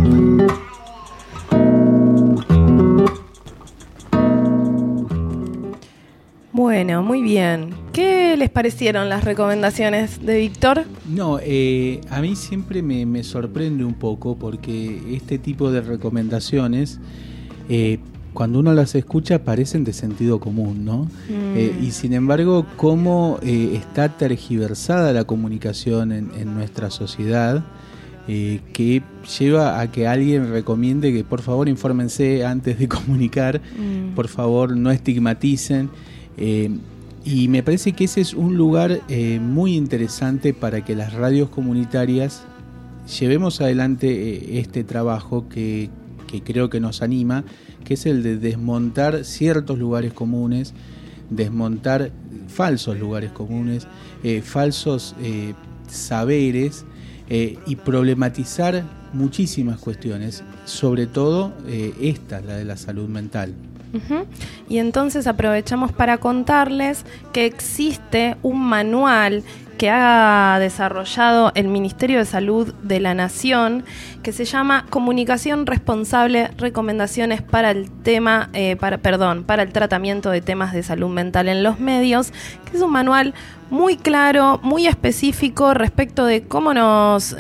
Bueno, muy bien. ¿Qué les parecieron las recomendaciones de Víctor? No, eh, a mí siempre me, me sorprende un poco porque este tipo de recomendaciones, eh, cuando uno las escucha, parecen de sentido común, ¿no? Mm. Eh, y sin embargo, cómo eh, está tergiversada la comunicación en, en nuestra sociedad, eh, que lleva a que alguien recomiende que por favor infórmense antes de comunicar, mm. por favor no estigmaticen. Eh, y me parece que ese es un lugar eh, muy interesante para que las radios comunitarias llevemos adelante eh, este trabajo que, que creo que nos anima, que es el de desmontar ciertos lugares comunes, desmontar falsos lugares comunes, eh, falsos eh, saberes eh, y problematizar muchísimas cuestiones, sobre todo eh, esta, la de la salud mental. Uh-huh. Y entonces aprovechamos para contarles que existe un manual que ha desarrollado el Ministerio de Salud de la Nación, que se llama Comunicación Responsable, Recomendaciones para el tema, eh, para, perdón, para el tratamiento de temas de salud mental en los medios, que es un manual muy claro, muy específico respecto de cómo nos,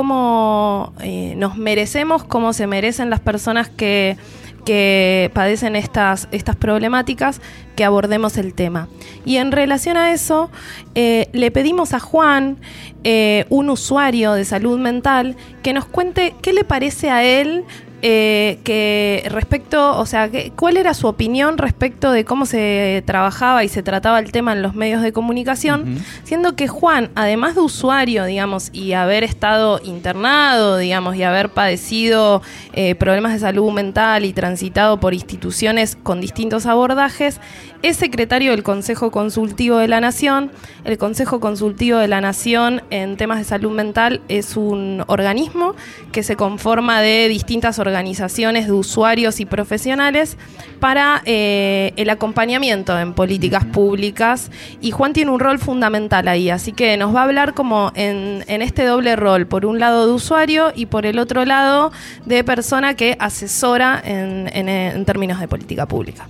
cómo eh, nos merecemos, cómo se merecen las personas que que padecen estas, estas problemáticas, que abordemos el tema. Y en relación a eso, eh, le pedimos a Juan, eh, un usuario de salud mental, que nos cuente qué le parece a él eh, que respecto, o sea, que, cuál era su opinión respecto de cómo se trabajaba y se trataba el tema en los medios de comunicación, uh-huh. siendo que Juan, además de usuario, digamos, y haber estado internado, digamos, y haber padecido eh, problemas de salud mental y transitado por instituciones con distintos abordajes, es secretario del Consejo Consultivo de la Nación. El Consejo Consultivo de la Nación en temas de salud mental es un organismo que se conforma de distintas organizaciones de usuarios y profesionales para eh, el acompañamiento en políticas públicas, y Juan tiene un rol fundamental ahí, así que nos va a hablar como en, en este doble rol, por un lado de usuario y por el otro lado de persona que asesora en, en, en términos de política pública.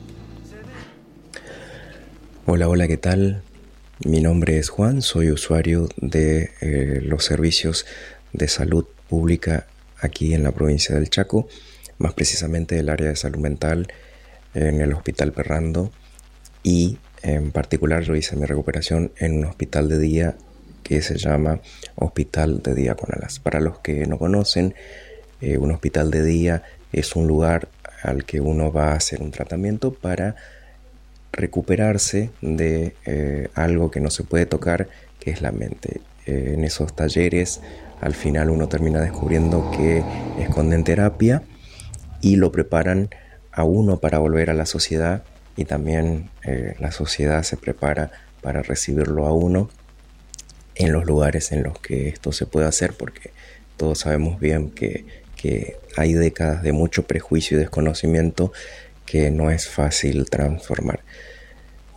Hola, hola, ¿qué tal? Mi nombre es Juan, soy usuario de eh, los servicios de salud pública aquí en la provincia del Chaco, más precisamente del área de salud mental en el Hospital Perrando, y en particular yo hice mi recuperación en un hospital de día que se llama Hospital de Día con Alas. Para los que no conocen, eh, un hospital de día es un lugar al que uno va a hacer un tratamiento para recuperarse de eh, algo que no se puede tocar, que es la mente. Eh, en esos talleres al final uno termina descubriendo que esconden terapia y lo preparan a uno para volver a la sociedad, y también eh, la sociedad se prepara para recibirlo a uno en los lugares en los que esto se puede hacer, porque todos sabemos bien que, que hay décadas de mucho prejuicio y desconocimiento que no es fácil transformar.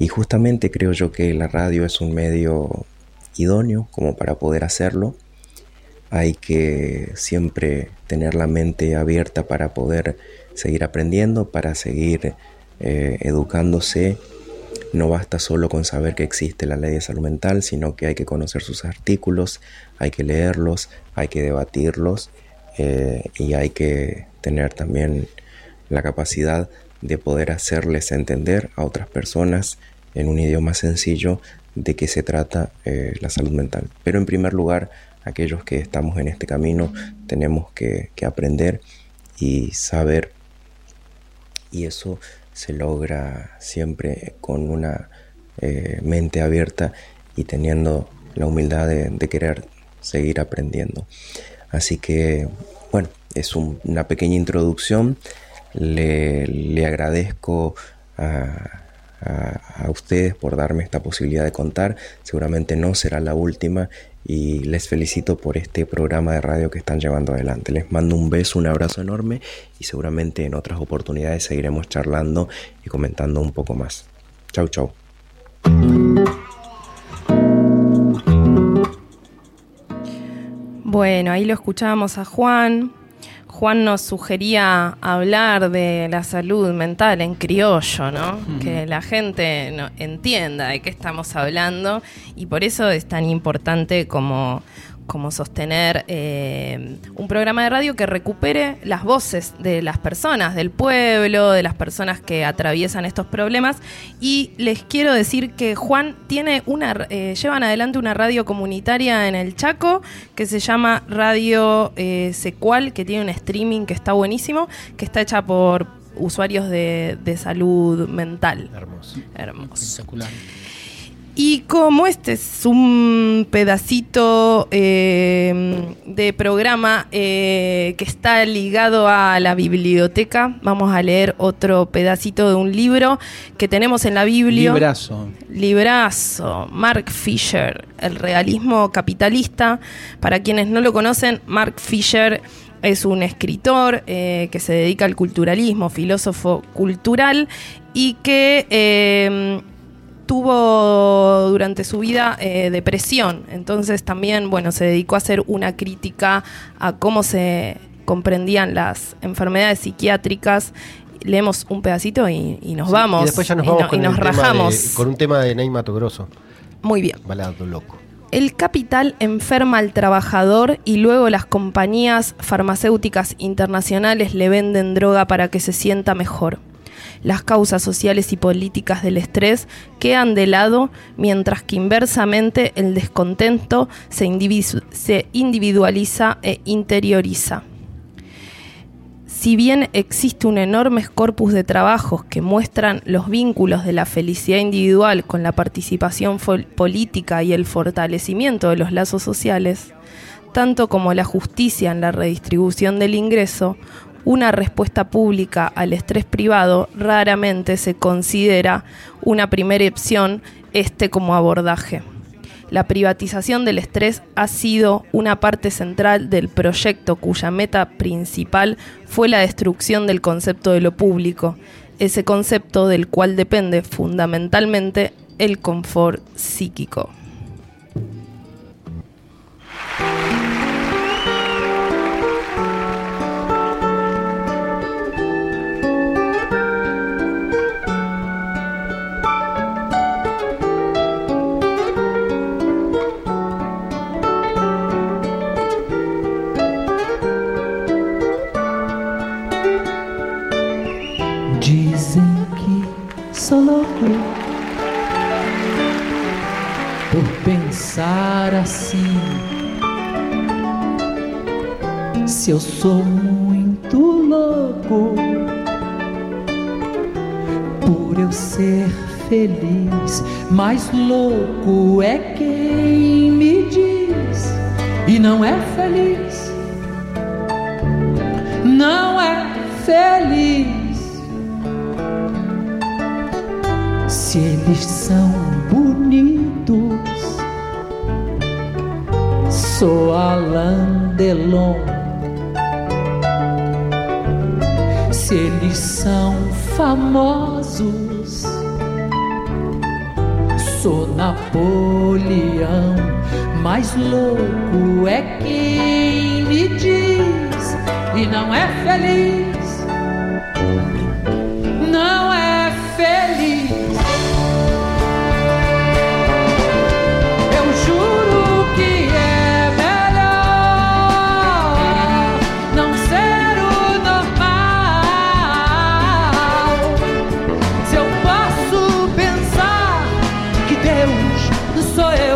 Y justamente creo yo que la radio es un medio idóneo como para poder hacerlo. Hay que siempre tener la mente abierta para poder seguir aprendiendo, para seguir eh, educándose. No basta solo con saber que existe la ley de salud mental, sino que hay que conocer sus artículos, hay que leerlos, hay que debatirlos eh, y hay que tener también la capacidad de poder hacerles entender a otras personas en un idioma sencillo de qué se trata eh, la salud mental. Pero en primer lugar, aquellos que estamos en este camino tenemos que, que aprender y saber, y eso se logra siempre con una eh, mente abierta y teniendo la humildad de, de querer seguir aprendiendo. Así que, bueno, es un, una pequeña introducción. Le, le agradezco a A, a ustedes por darme esta posibilidad de contar. Seguramente no será la última y les felicito por este programa de radio que están llevando adelante. Les mando un beso, un abrazo enorme y seguramente en otras oportunidades seguiremos charlando y comentando un poco más. Chau, chau. Bueno, ahí lo escuchábamos a Juan. Juan nos sugería hablar de la salud mental en criollo, ¿no? Uh-huh. Que la gente no, entienda de qué estamos hablando y por eso es tan importante como, como sostener eh, un programa de radio que recupere las voces de las personas, del pueblo, de las personas que atraviesan estos problemas. Y les quiero decir que Juan tiene una, eh, llevan adelante una radio comunitaria en el Chaco que se llama Radio eh, Secual, que tiene un streaming que está buenísimo, que está hecha por usuarios de, de salud mental. Hermoso. Hermoso. Espectacular. Y como este es un pedacito eh, de programa eh, que está ligado a la biblioteca, vamos a leer otro pedacito de un libro que tenemos en la Biblia. Librazo. Librazo. Mark Fisher, El realismo capitalista. Para quienes no lo conocen, Mark Fisher es un escritor eh, que se dedica al culturalismo, filósofo cultural y que... Eh, tuvo durante su vida eh, depresión, entonces también bueno se dedicó a hacer una crítica a cómo se comprendían las enfermedades psiquiátricas. Leemos un pedacito y, y nos sí, vamos y después ya nos vamos y, no, con, y nos rajamos de, con un tema de Ney Matogrosso. Muy bien. Balado loco. El capital enferma al trabajador y luego las compañías farmacéuticas internacionales le venden droga para que se sienta mejor. Las causas sociales y políticas del estrés quedan de lado, mientras que inversamente el descontento se, individu- se individualiza e interioriza. Si bien existe un enorme corpus de trabajos que muestran los vínculos de la felicidad individual con la participación fo- política y el fortalecimiento de los lazos sociales, tanto como la justicia en la redistribución del ingreso, una respuesta pública al estrés privado raramente se considera una primera opción este como abordaje. La privatización del estrés ha sido una parte central del proyecto cuya meta principal fue la destrucción del concepto de lo público, ese concepto del cual depende fundamentalmente el confort psíquico. Dizem que sou louco por pensar assim. Se eu sou muito louco por eu ser feliz, mas louco é quem me diz e não é feliz, não é feliz. Se eles são bonitos, sou Alain Delon. Se eles são famosos, sou Napoleão, mas louco é quem me diz e não é feliz, não é feliz. Eu juro que é melhor não ser o normal. Se eu posso pensar que Deus sou eu,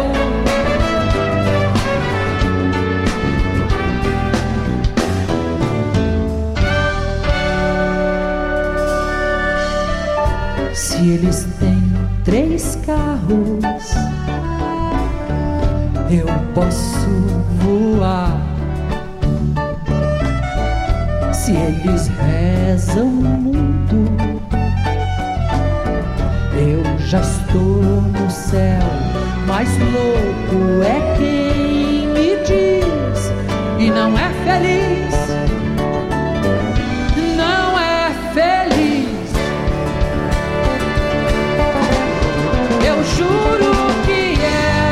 se eles têm três carros, eu posso voar. Se eles rezam muito, eu já estou no céu. Mais louco é quem me diz e não é feliz, não é feliz. Eu juro que é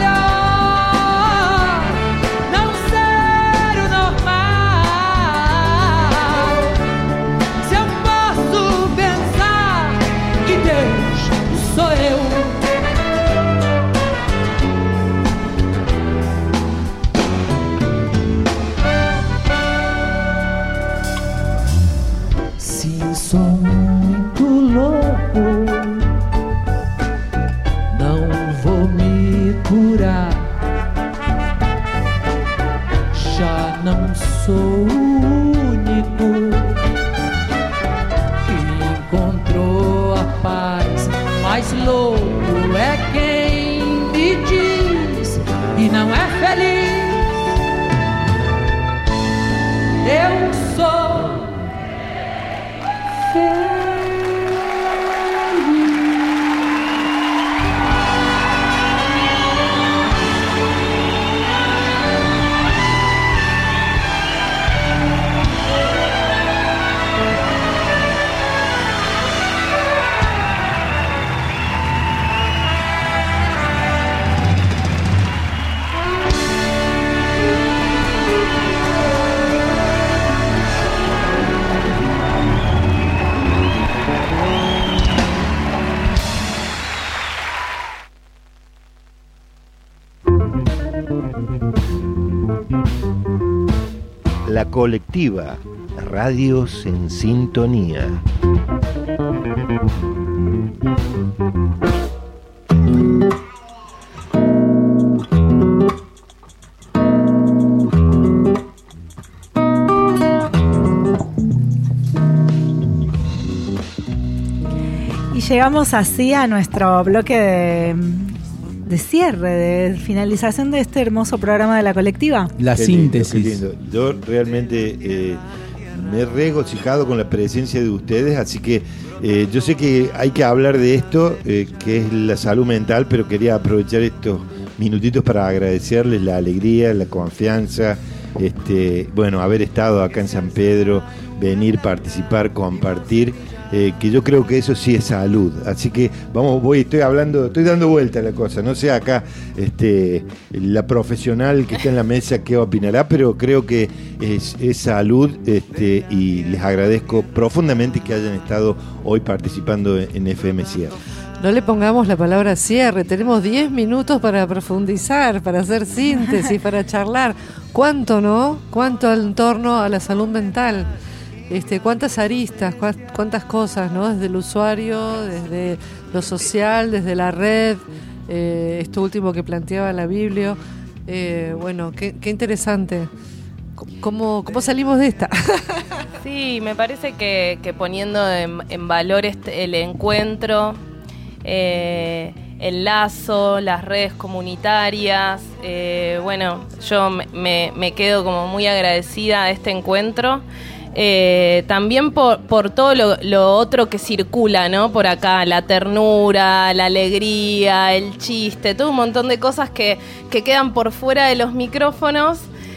melhor não ser o normal. Se eu posso pensar que Deus sou eu, se sou muito louco, curar. Já não sou o único que encontrou a paz. Mais louco é quem me diz e não é feliz. Eu sou feliz. La colectiva, radios en sintonía. Y llegamos así a nuestro bloque de, de cierre, de finalización de este hermoso programa de la colectiva. La Qué síntesis. lindo, qué lindo. Yo realmente eh, me he regocijado con la presencia de ustedes, así que eh, yo sé que hay que hablar de esto, eh, que es la salud mental, pero quería aprovechar estos minutitos para agradecerles la alegría, la confianza, este, bueno, haber estado acá en San Pedro, venir, participar, compartir. Eh, que yo creo que eso sí es salud, así que vamos, voy, estoy hablando, estoy dando vuelta a la cosa, no sé acá este, la profesional que está en la mesa qué opinará, pero creo que es, es salud, este, y les agradezco profundamente que hayan estado hoy participando en, en F M Cierre. No le pongamos la palabra cierre, tenemos diez minutos para profundizar, para hacer síntesis, para charlar. ¿Cuánto, no? ¿Cuánto en torno a la salud mental? Este, cuántas aristas, cuántas cosas, ¿no? Desde el usuario, desde lo social, desde la red, eh, esto último que planteaba la Biblia. Eh, bueno, qué, qué interesante. ¿Cómo, ¿Cómo salimos de esta? Sí, me parece que, que poniendo en, en valor este, el encuentro, eh, el lazo, las redes comunitarias, eh, bueno, yo me, me quedo como muy agradecida a este encuentro. Eh, también por, por todo lo, lo otro que circula, ¿no? Por acá, la ternura, la alegría, el chiste, todo un montón de cosas que, que quedan por fuera de los micrófonos,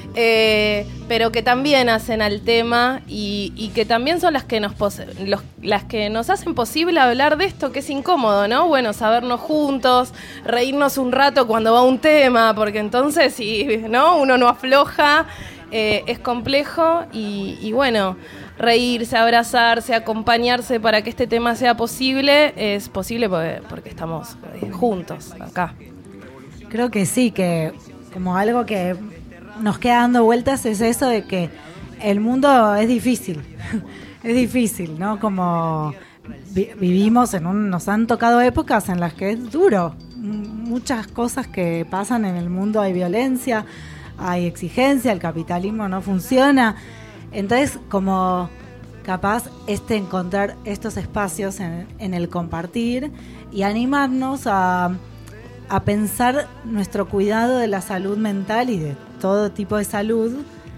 eh, pero que también hacen al tema y, y que también son las que nos pos- los, las que nos hacen posible hablar de esto, que es incómodo, ¿no? Bueno, sabernos juntos, reírnos un rato cuando va un tema, porque entonces si no uno no afloja, eh, es complejo y, y bueno, reírse, abrazarse, acompañarse para que este tema sea posible, es posible porque, porque estamos eh, juntos acá. Creo que sí, que como algo que nos queda dando vueltas es eso de que el mundo es difícil, es difícil, ¿no? Como vi- vivimos en un, nos han tocado épocas en las que es duro, M- muchas cosas que pasan en el mundo, hay violencia, hay exigencia, el capitalismo no funciona, entonces como capaz este encontrar estos espacios en, en el compartir y animarnos a a pensar nuestro cuidado de la salud mental y de todo tipo de salud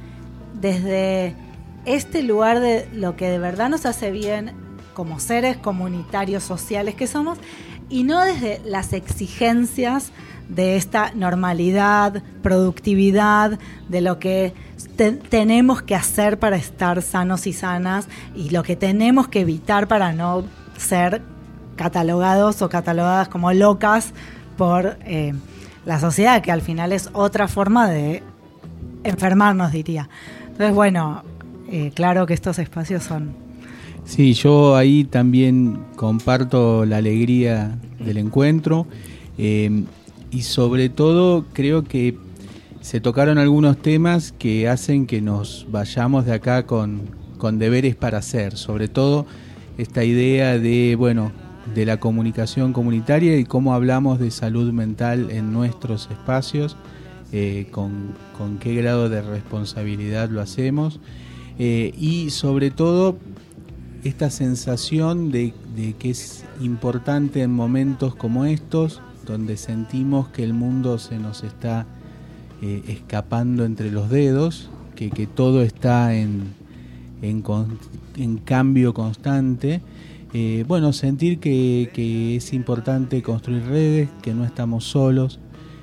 desde este lugar de lo que de verdad nos hace bien como seres comunitarios sociales que somos y no desde las exigencias de esta normalidad, productividad, de lo que te- tenemos que hacer para estar sanos y sanas y lo que tenemos que evitar para no ser catalogados o catalogadas como locas por eh, la sociedad, que al final es otra forma de enfermarnos, diría. Entonces, bueno, eh, claro que estos espacios son... Sí, yo ahí también comparto la alegría del encuentro eh, y sobre todo creo que se tocaron algunos temas que hacen que nos vayamos de acá con, con deberes para hacer, sobre todo esta idea de, bueno, de la comunicación comunitaria y cómo hablamos de salud mental en nuestros espacios, eh, con, con qué grado de responsabilidad lo hacemos, eh, y sobre todo esta sensación de, de que es importante en momentos como estos, donde sentimos que el mundo se nos está eh, escapando entre los dedos, que, que todo está en, en, con, en cambio constante. Eh, bueno, sentir que, que es importante construir redes, que no estamos solos,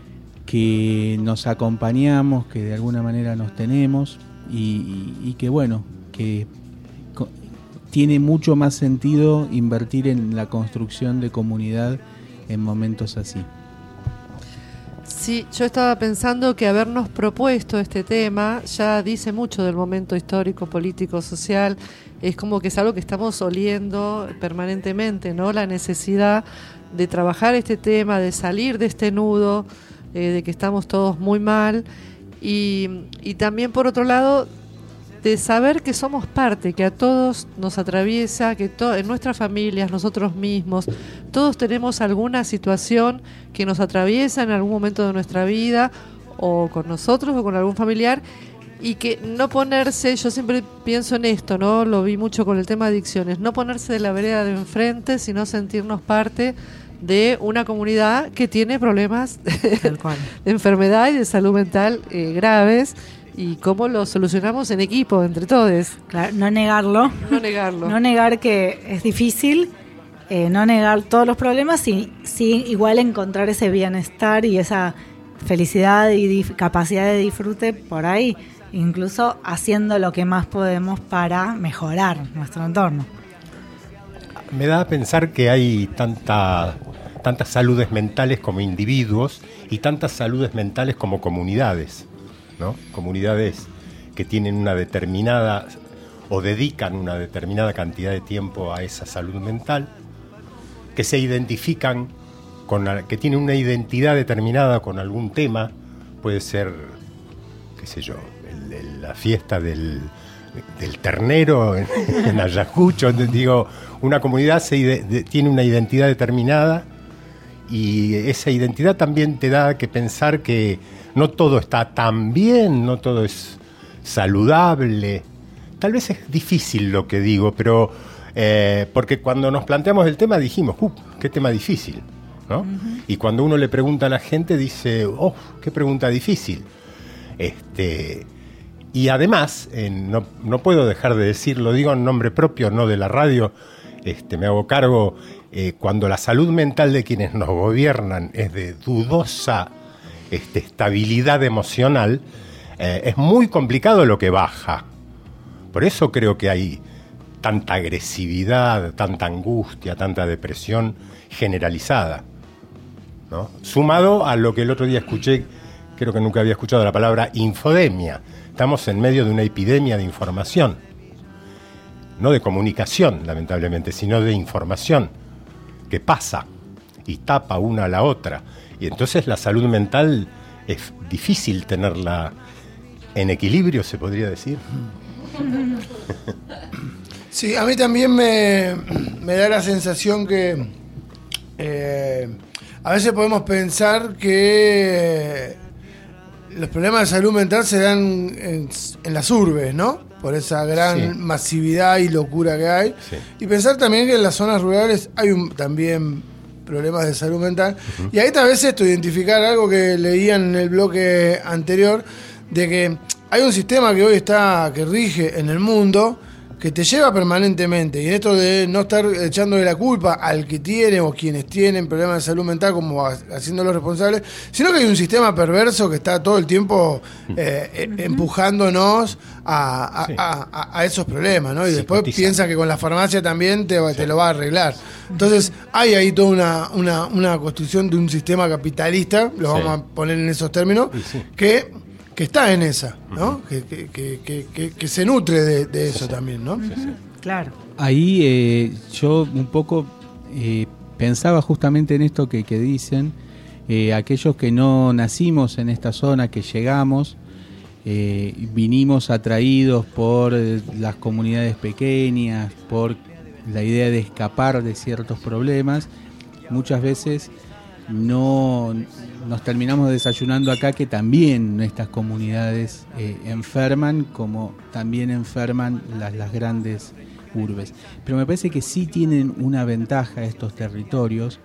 que nos acompañamos, que de alguna manera nos tenemos y, y, y que bueno, que co- tiene mucho más sentido invertir en la construcción de comunidad en momentos así. Sí, yo estaba pensando que habernos propuesto este tema ya dice mucho del momento histórico, político, social. Es como que es algo que estamos oliendo permanentemente, ¿no? La necesidad de trabajar este tema, de salir de este nudo, eh, de que estamos todos muy mal. Y, y también, por otro lado, de saber que somos parte, que a todos nos atraviesa, que to- en nuestras familias, nosotros mismos, todos tenemos alguna situación que nos atraviesa en algún momento de nuestra vida, o con nosotros o con algún familiar, y que no ponerse, yo siempre pienso en esto, ¿no? Lo vi mucho con el tema de adicciones, no ponerse de la vereda de enfrente, sino sentirnos parte de una comunidad que tiene problemas Tal cual. de enfermedad y de salud mental eh, graves, y cómo lo solucionamos en equipo, entre todos. Claro, no negarlo. No negarlo. No negar que es difícil, eh, no negar todos los problemas, y sí igual encontrar ese bienestar y esa felicidad y dif- capacidad de disfrute por ahí, incluso haciendo lo que más podemos para mejorar nuestro entorno. Me da a pensar que hay tanta, tantas saludes mentales como individuos y tantas saludes mentales como comunidades, ¿no? Comunidades que tienen una determinada o dedican una determinada cantidad de tiempo a esa salud mental, que se identifican con, que tienen una identidad determinada con algún tema, puede ser, qué sé yo, el, el, la fiesta del, del ternero en, en Ayacucho, digo, una comunidad se ide, de, tiene una identidad determinada, y esa identidad también te da que pensar que no todo está tan bien, no todo es saludable. Tal vez es difícil lo que digo, pero eh, porque cuando nos planteamos el tema dijimos, uh, qué tema difícil, ¿no? Uh-huh. Y cuando uno le pregunta a la gente dice, oh, qué pregunta difícil. Este, y además, eh, no, no puedo dejar de decir, lo digo en nombre propio, no de la radio, este, me hago cargo, eh, cuando la salud mental de quienes nos gobiernan es de dudosa este, estabilidad emocional, eh, es muy complicado lo que baja. Por eso creo que hay tanta agresividad, tanta angustia, tanta depresión generalizada, ¿no? Sumado a lo que el otro día escuché, creo que nunca había escuchado la palabra infodemia. Estamos en medio de una epidemia de información, no de comunicación, lamentablemente, sino de información que pasa y tapa una a la otra. Y entonces la salud mental es difícil tenerla en equilibrio, se podría decir. Sí, a mí también me, me da la sensación que eh, a veces podemos pensar que los problemas de salud mental se dan en, en las urbes, ¿no? Por esa gran sí. masividad y locura que hay. Sí. Y pensar también que en las zonas rurales hay un, también problemas de salud mental. Uh-huh. Y ahí tal vez esto, identificar algo que leían en el bloque anterior, de que hay un sistema que hoy está, que rige en el mundo, que te lleva permanentemente, y en esto de no estar echándole la culpa al que tiene o quienes tienen problemas de salud mental como haciéndolos responsables, sino que hay un sistema perverso que está todo el tiempo eh, empujándonos a, a, sí. a, a, a esos problemas, ¿no? Y sí, después cotiza. Piensa que con la farmacia también te, sí. te lo va a arreglar. Entonces hay ahí toda una, una, una construcción de un sistema capitalista, lo sí. vamos a poner en esos términos, sí. que... que está en esa, ¿no? Uh-huh. Que, que, que, que, que se nutre de, de eso sí, también, ¿no? Sí, sí. Claro. Ahí eh, yo un poco eh, pensaba justamente en esto que, que dicen, eh, aquellos que no nacimos en esta zona, que llegamos, eh, vinimos atraídos por eh, las comunidades pequeñas, por la idea de escapar de ciertos problemas, muchas veces no nos terminamos desayunando acá, que también estas comunidades eh, enferman, como también enferman las, las grandes urbes. Pero me parece que sí tienen una ventaja estos territorios,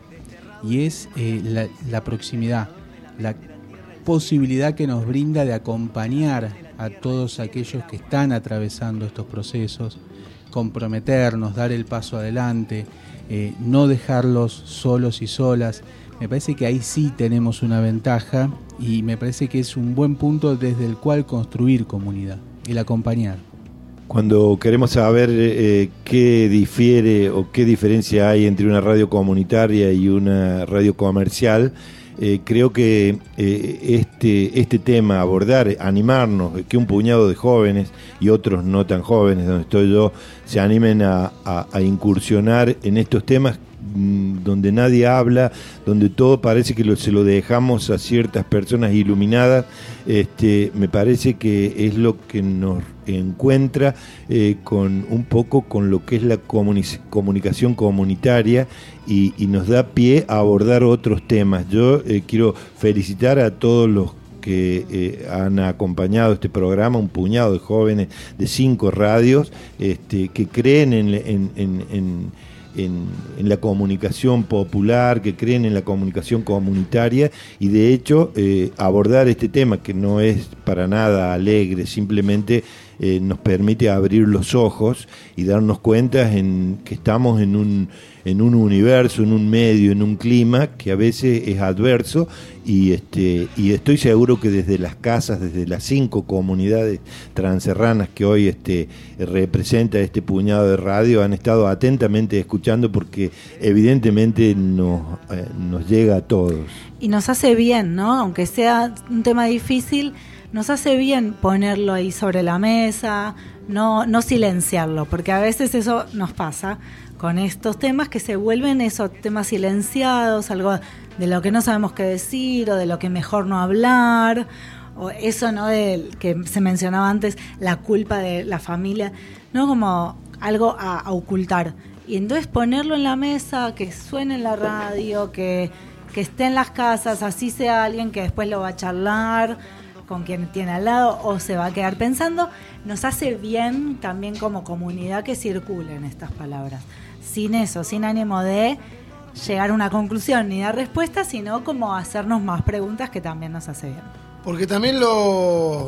y es eh, la, la proximidad, la posibilidad que nos brinda de acompañar a todos aquellos que están atravesando estos procesos, comprometernos, dar el paso adelante, eh, no dejarlos solos y solas. Me parece que ahí sí tenemos una ventaja, y me parece que es un buen punto desde el cual construir comunidad, el acompañar. Cuando queremos saber eh, qué difiere o qué diferencia hay entre una radio comunitaria y una radio comercial, eh, creo que eh, este, este tema, abordar, animarnos, que un puñado de jóvenes y otros no tan jóvenes, donde estoy yo, se animen a, a, a incursionar en estos temas donde nadie habla, donde todo parece que lo, se lo dejamos a ciertas personas iluminadas, este, me parece que es lo que nos encuentra eh, con un poco con lo que es la comuni- comunicación comunitaria, y, y nos da pie a abordar otros temas. Yo eh, quiero felicitar a todos los que eh, han acompañado este programa, un puñado de jóvenes de cinco radios este, que creen en, en, en, en En, en la comunicación popular, que creen en la comunicación comunitaria, y de hecho eh, abordar este tema, que no es para nada alegre, simplemente eh, nos permite abrir los ojos y darnos cuenta en que estamos en un, en un universo, en un medio, en un clima que a veces es adverso, y este y estoy seguro que desde las casas, desde las cinco comunidades transerranas que hoy este representa este puñado de radio, han estado atentamente escuchando, porque evidentemente nos, eh, nos llega a todos. Y nos hace bien, ¿no? Aunque sea un tema difícil, nos hace bien ponerlo ahí sobre la mesa, no, no silenciarlo, porque a veces eso nos pasa con estos temas, que se vuelven esos temas silenciados, algo de lo que no sabemos qué decir, o de lo que mejor no hablar, o eso, ¿no? De que se mencionaba antes, la culpa de la familia, ¿no? Como algo a, a ocultar. Y entonces ponerlo en la mesa, que suene en la radio, que, que esté en las casas, así sea alguien que después lo va a charlar con quien tiene al lado, o se va a quedar pensando, nos hace bien también como comunidad que circulen estas palabras. Sin eso, sin ánimo de llegar a una conclusión ni dar respuesta, sino como hacernos más preguntas, que también nos hace bien. Porque también lo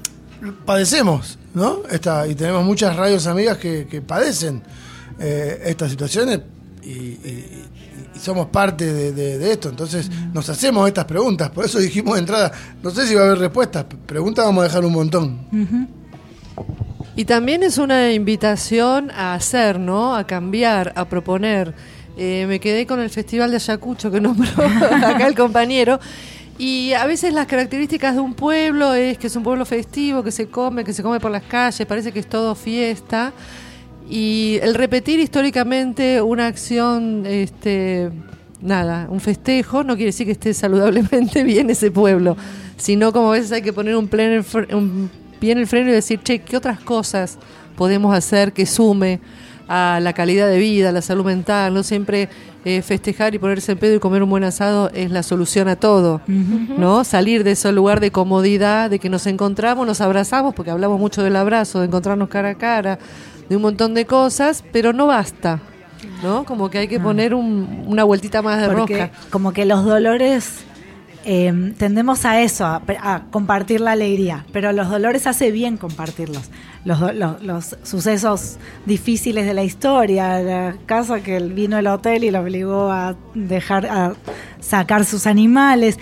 padecemos, ¿no? Esta, y tenemos muchas radios amigas que, que padecen eh, estas situaciones, y, y, y somos parte de, de, de esto, entonces nos hacemos estas preguntas, por eso dijimos de entrada, no sé si va a haber respuestas, preguntas vamos a dejar un montón. Uh-huh. Y también es una invitación a hacer, ¿no? A cambiar, a proponer. Eh, me quedé con el Festival de Ayacucho que nombró acá el compañero. Y a veces las características de un pueblo es que es un pueblo festivo, que se come, que se come por las calles, parece que es todo fiesta. Y el repetir históricamente una acción, este, nada, un festejo, no quiere decir que esté saludablemente bien ese pueblo, sino como a veces hay que poner un, plen, un pie en el freno y decir, che, ¿qué otras cosas podemos hacer que sume a la calidad de vida, a la salud mental? No siempre eh, festejar y ponerse en pedo y comer un buen asado es la solución a todo, uh-huh. ¿no? Salir de ese lugar de comodidad, de que nos encontramos, nos abrazamos, porque hablamos mucho del abrazo, de encontrarnos cara a cara, de un montón de cosas, pero no basta, ¿no? Como que hay que poner un, una vueltita más de Porque rosca. Como que los dolores, eh, tendemos a eso, a, a compartir la alegría, pero los dolores hace bien compartirlos. Los, los, los sucesos difíciles de la historia, la casa que vino al hotel y lo obligó a dejar, a sacar sus animales.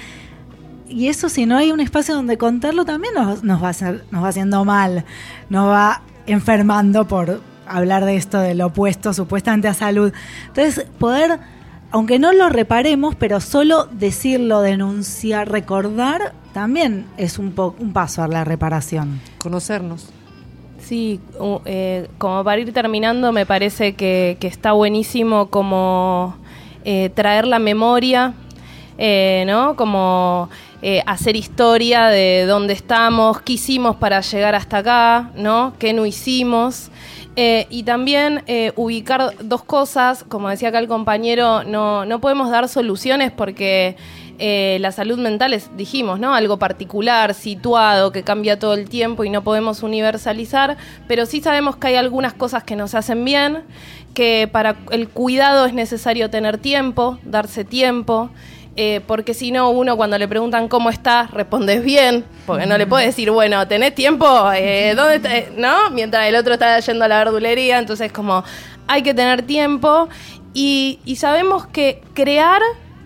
Y eso, si no hay un espacio donde contarlo, también nos, nos, va, a hacer, nos va haciendo mal, nos va enfermando por hablar de esto, del opuesto supuestamente a salud. Entonces, poder, aunque no lo reparemos, pero solo decirlo, denunciar, recordar, también es un, po- un paso a la reparación. Conocernos. Sí, uh, eh, como para ir terminando, me parece que, que está buenísimo como eh, traer la memoria, eh, ¿no? Como eh, hacer historia de dónde estamos, qué hicimos para llegar hasta acá, ¿no? Qué no hicimos. Eh, y también eh, ubicar dos cosas, como decía acá el compañero, no, no podemos dar soluciones porque eh, la salud mental es, dijimos, ¿no? Algo particular, situado, que cambia todo el tiempo y no podemos universalizar, pero sí sabemos que hay algunas cosas que nos hacen bien, que para el cuidado es necesario tener tiempo, darse tiempo. Eh, porque si no, uno cuando le preguntan cómo estás, respondes bien, porque no le puedes decir, bueno, ¿tenés tiempo? Eh, ¿dónde está? ¿No? Mientras el otro está yendo a la verdulería, entonces como hay que tener tiempo y, y sabemos que crear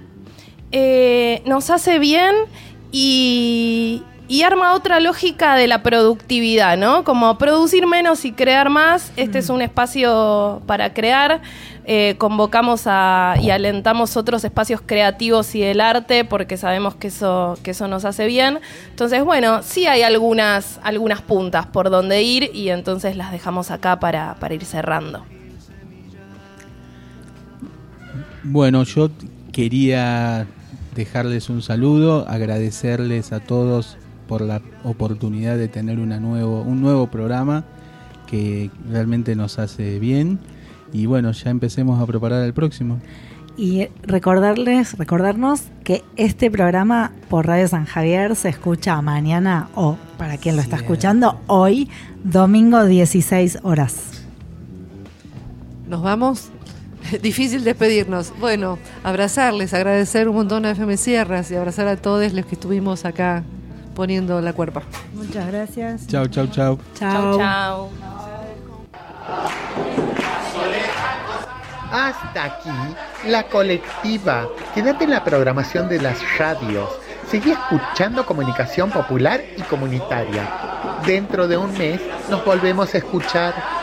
eh, nos hace bien y, y arma otra lógica de la productividad, ¿no? Como producir menos y crear más. Este mm. es un espacio para crear. Eh, convocamos a, y alentamos otros espacios creativos y del arte porque sabemos que eso, que eso nos hace bien. Entonces, bueno, sí hay algunas, algunas puntas por donde ir y entonces las dejamos acá para, para ir cerrando. Bueno, yo quería dejarles un saludo, agradecerles a todos por la oportunidad de tener una nuevo, un nuevo programa que realmente nos hace bien. Y bueno, ya empecemos a preparar el próximo. Y recordarles, recordarnos que este programa por Radio San Javier se escucha mañana o, para quien lo está escuchando, hoy, domingo dieciséis horas. Nos vamos. Difícil despedirnos. Bueno, abrazarles, agradecer un montón a F M Sierras y abrazar a todos los que estuvimos acá poniendo la cuerpa. Muchas gracias. Chao, chao, chao. Chao, chao. Hasta aquí La Colectiva. Quédate en la programación de las radios. Seguí escuchando comunicación popular y comunitaria. Dentro de un mes nos volvemos a escuchar.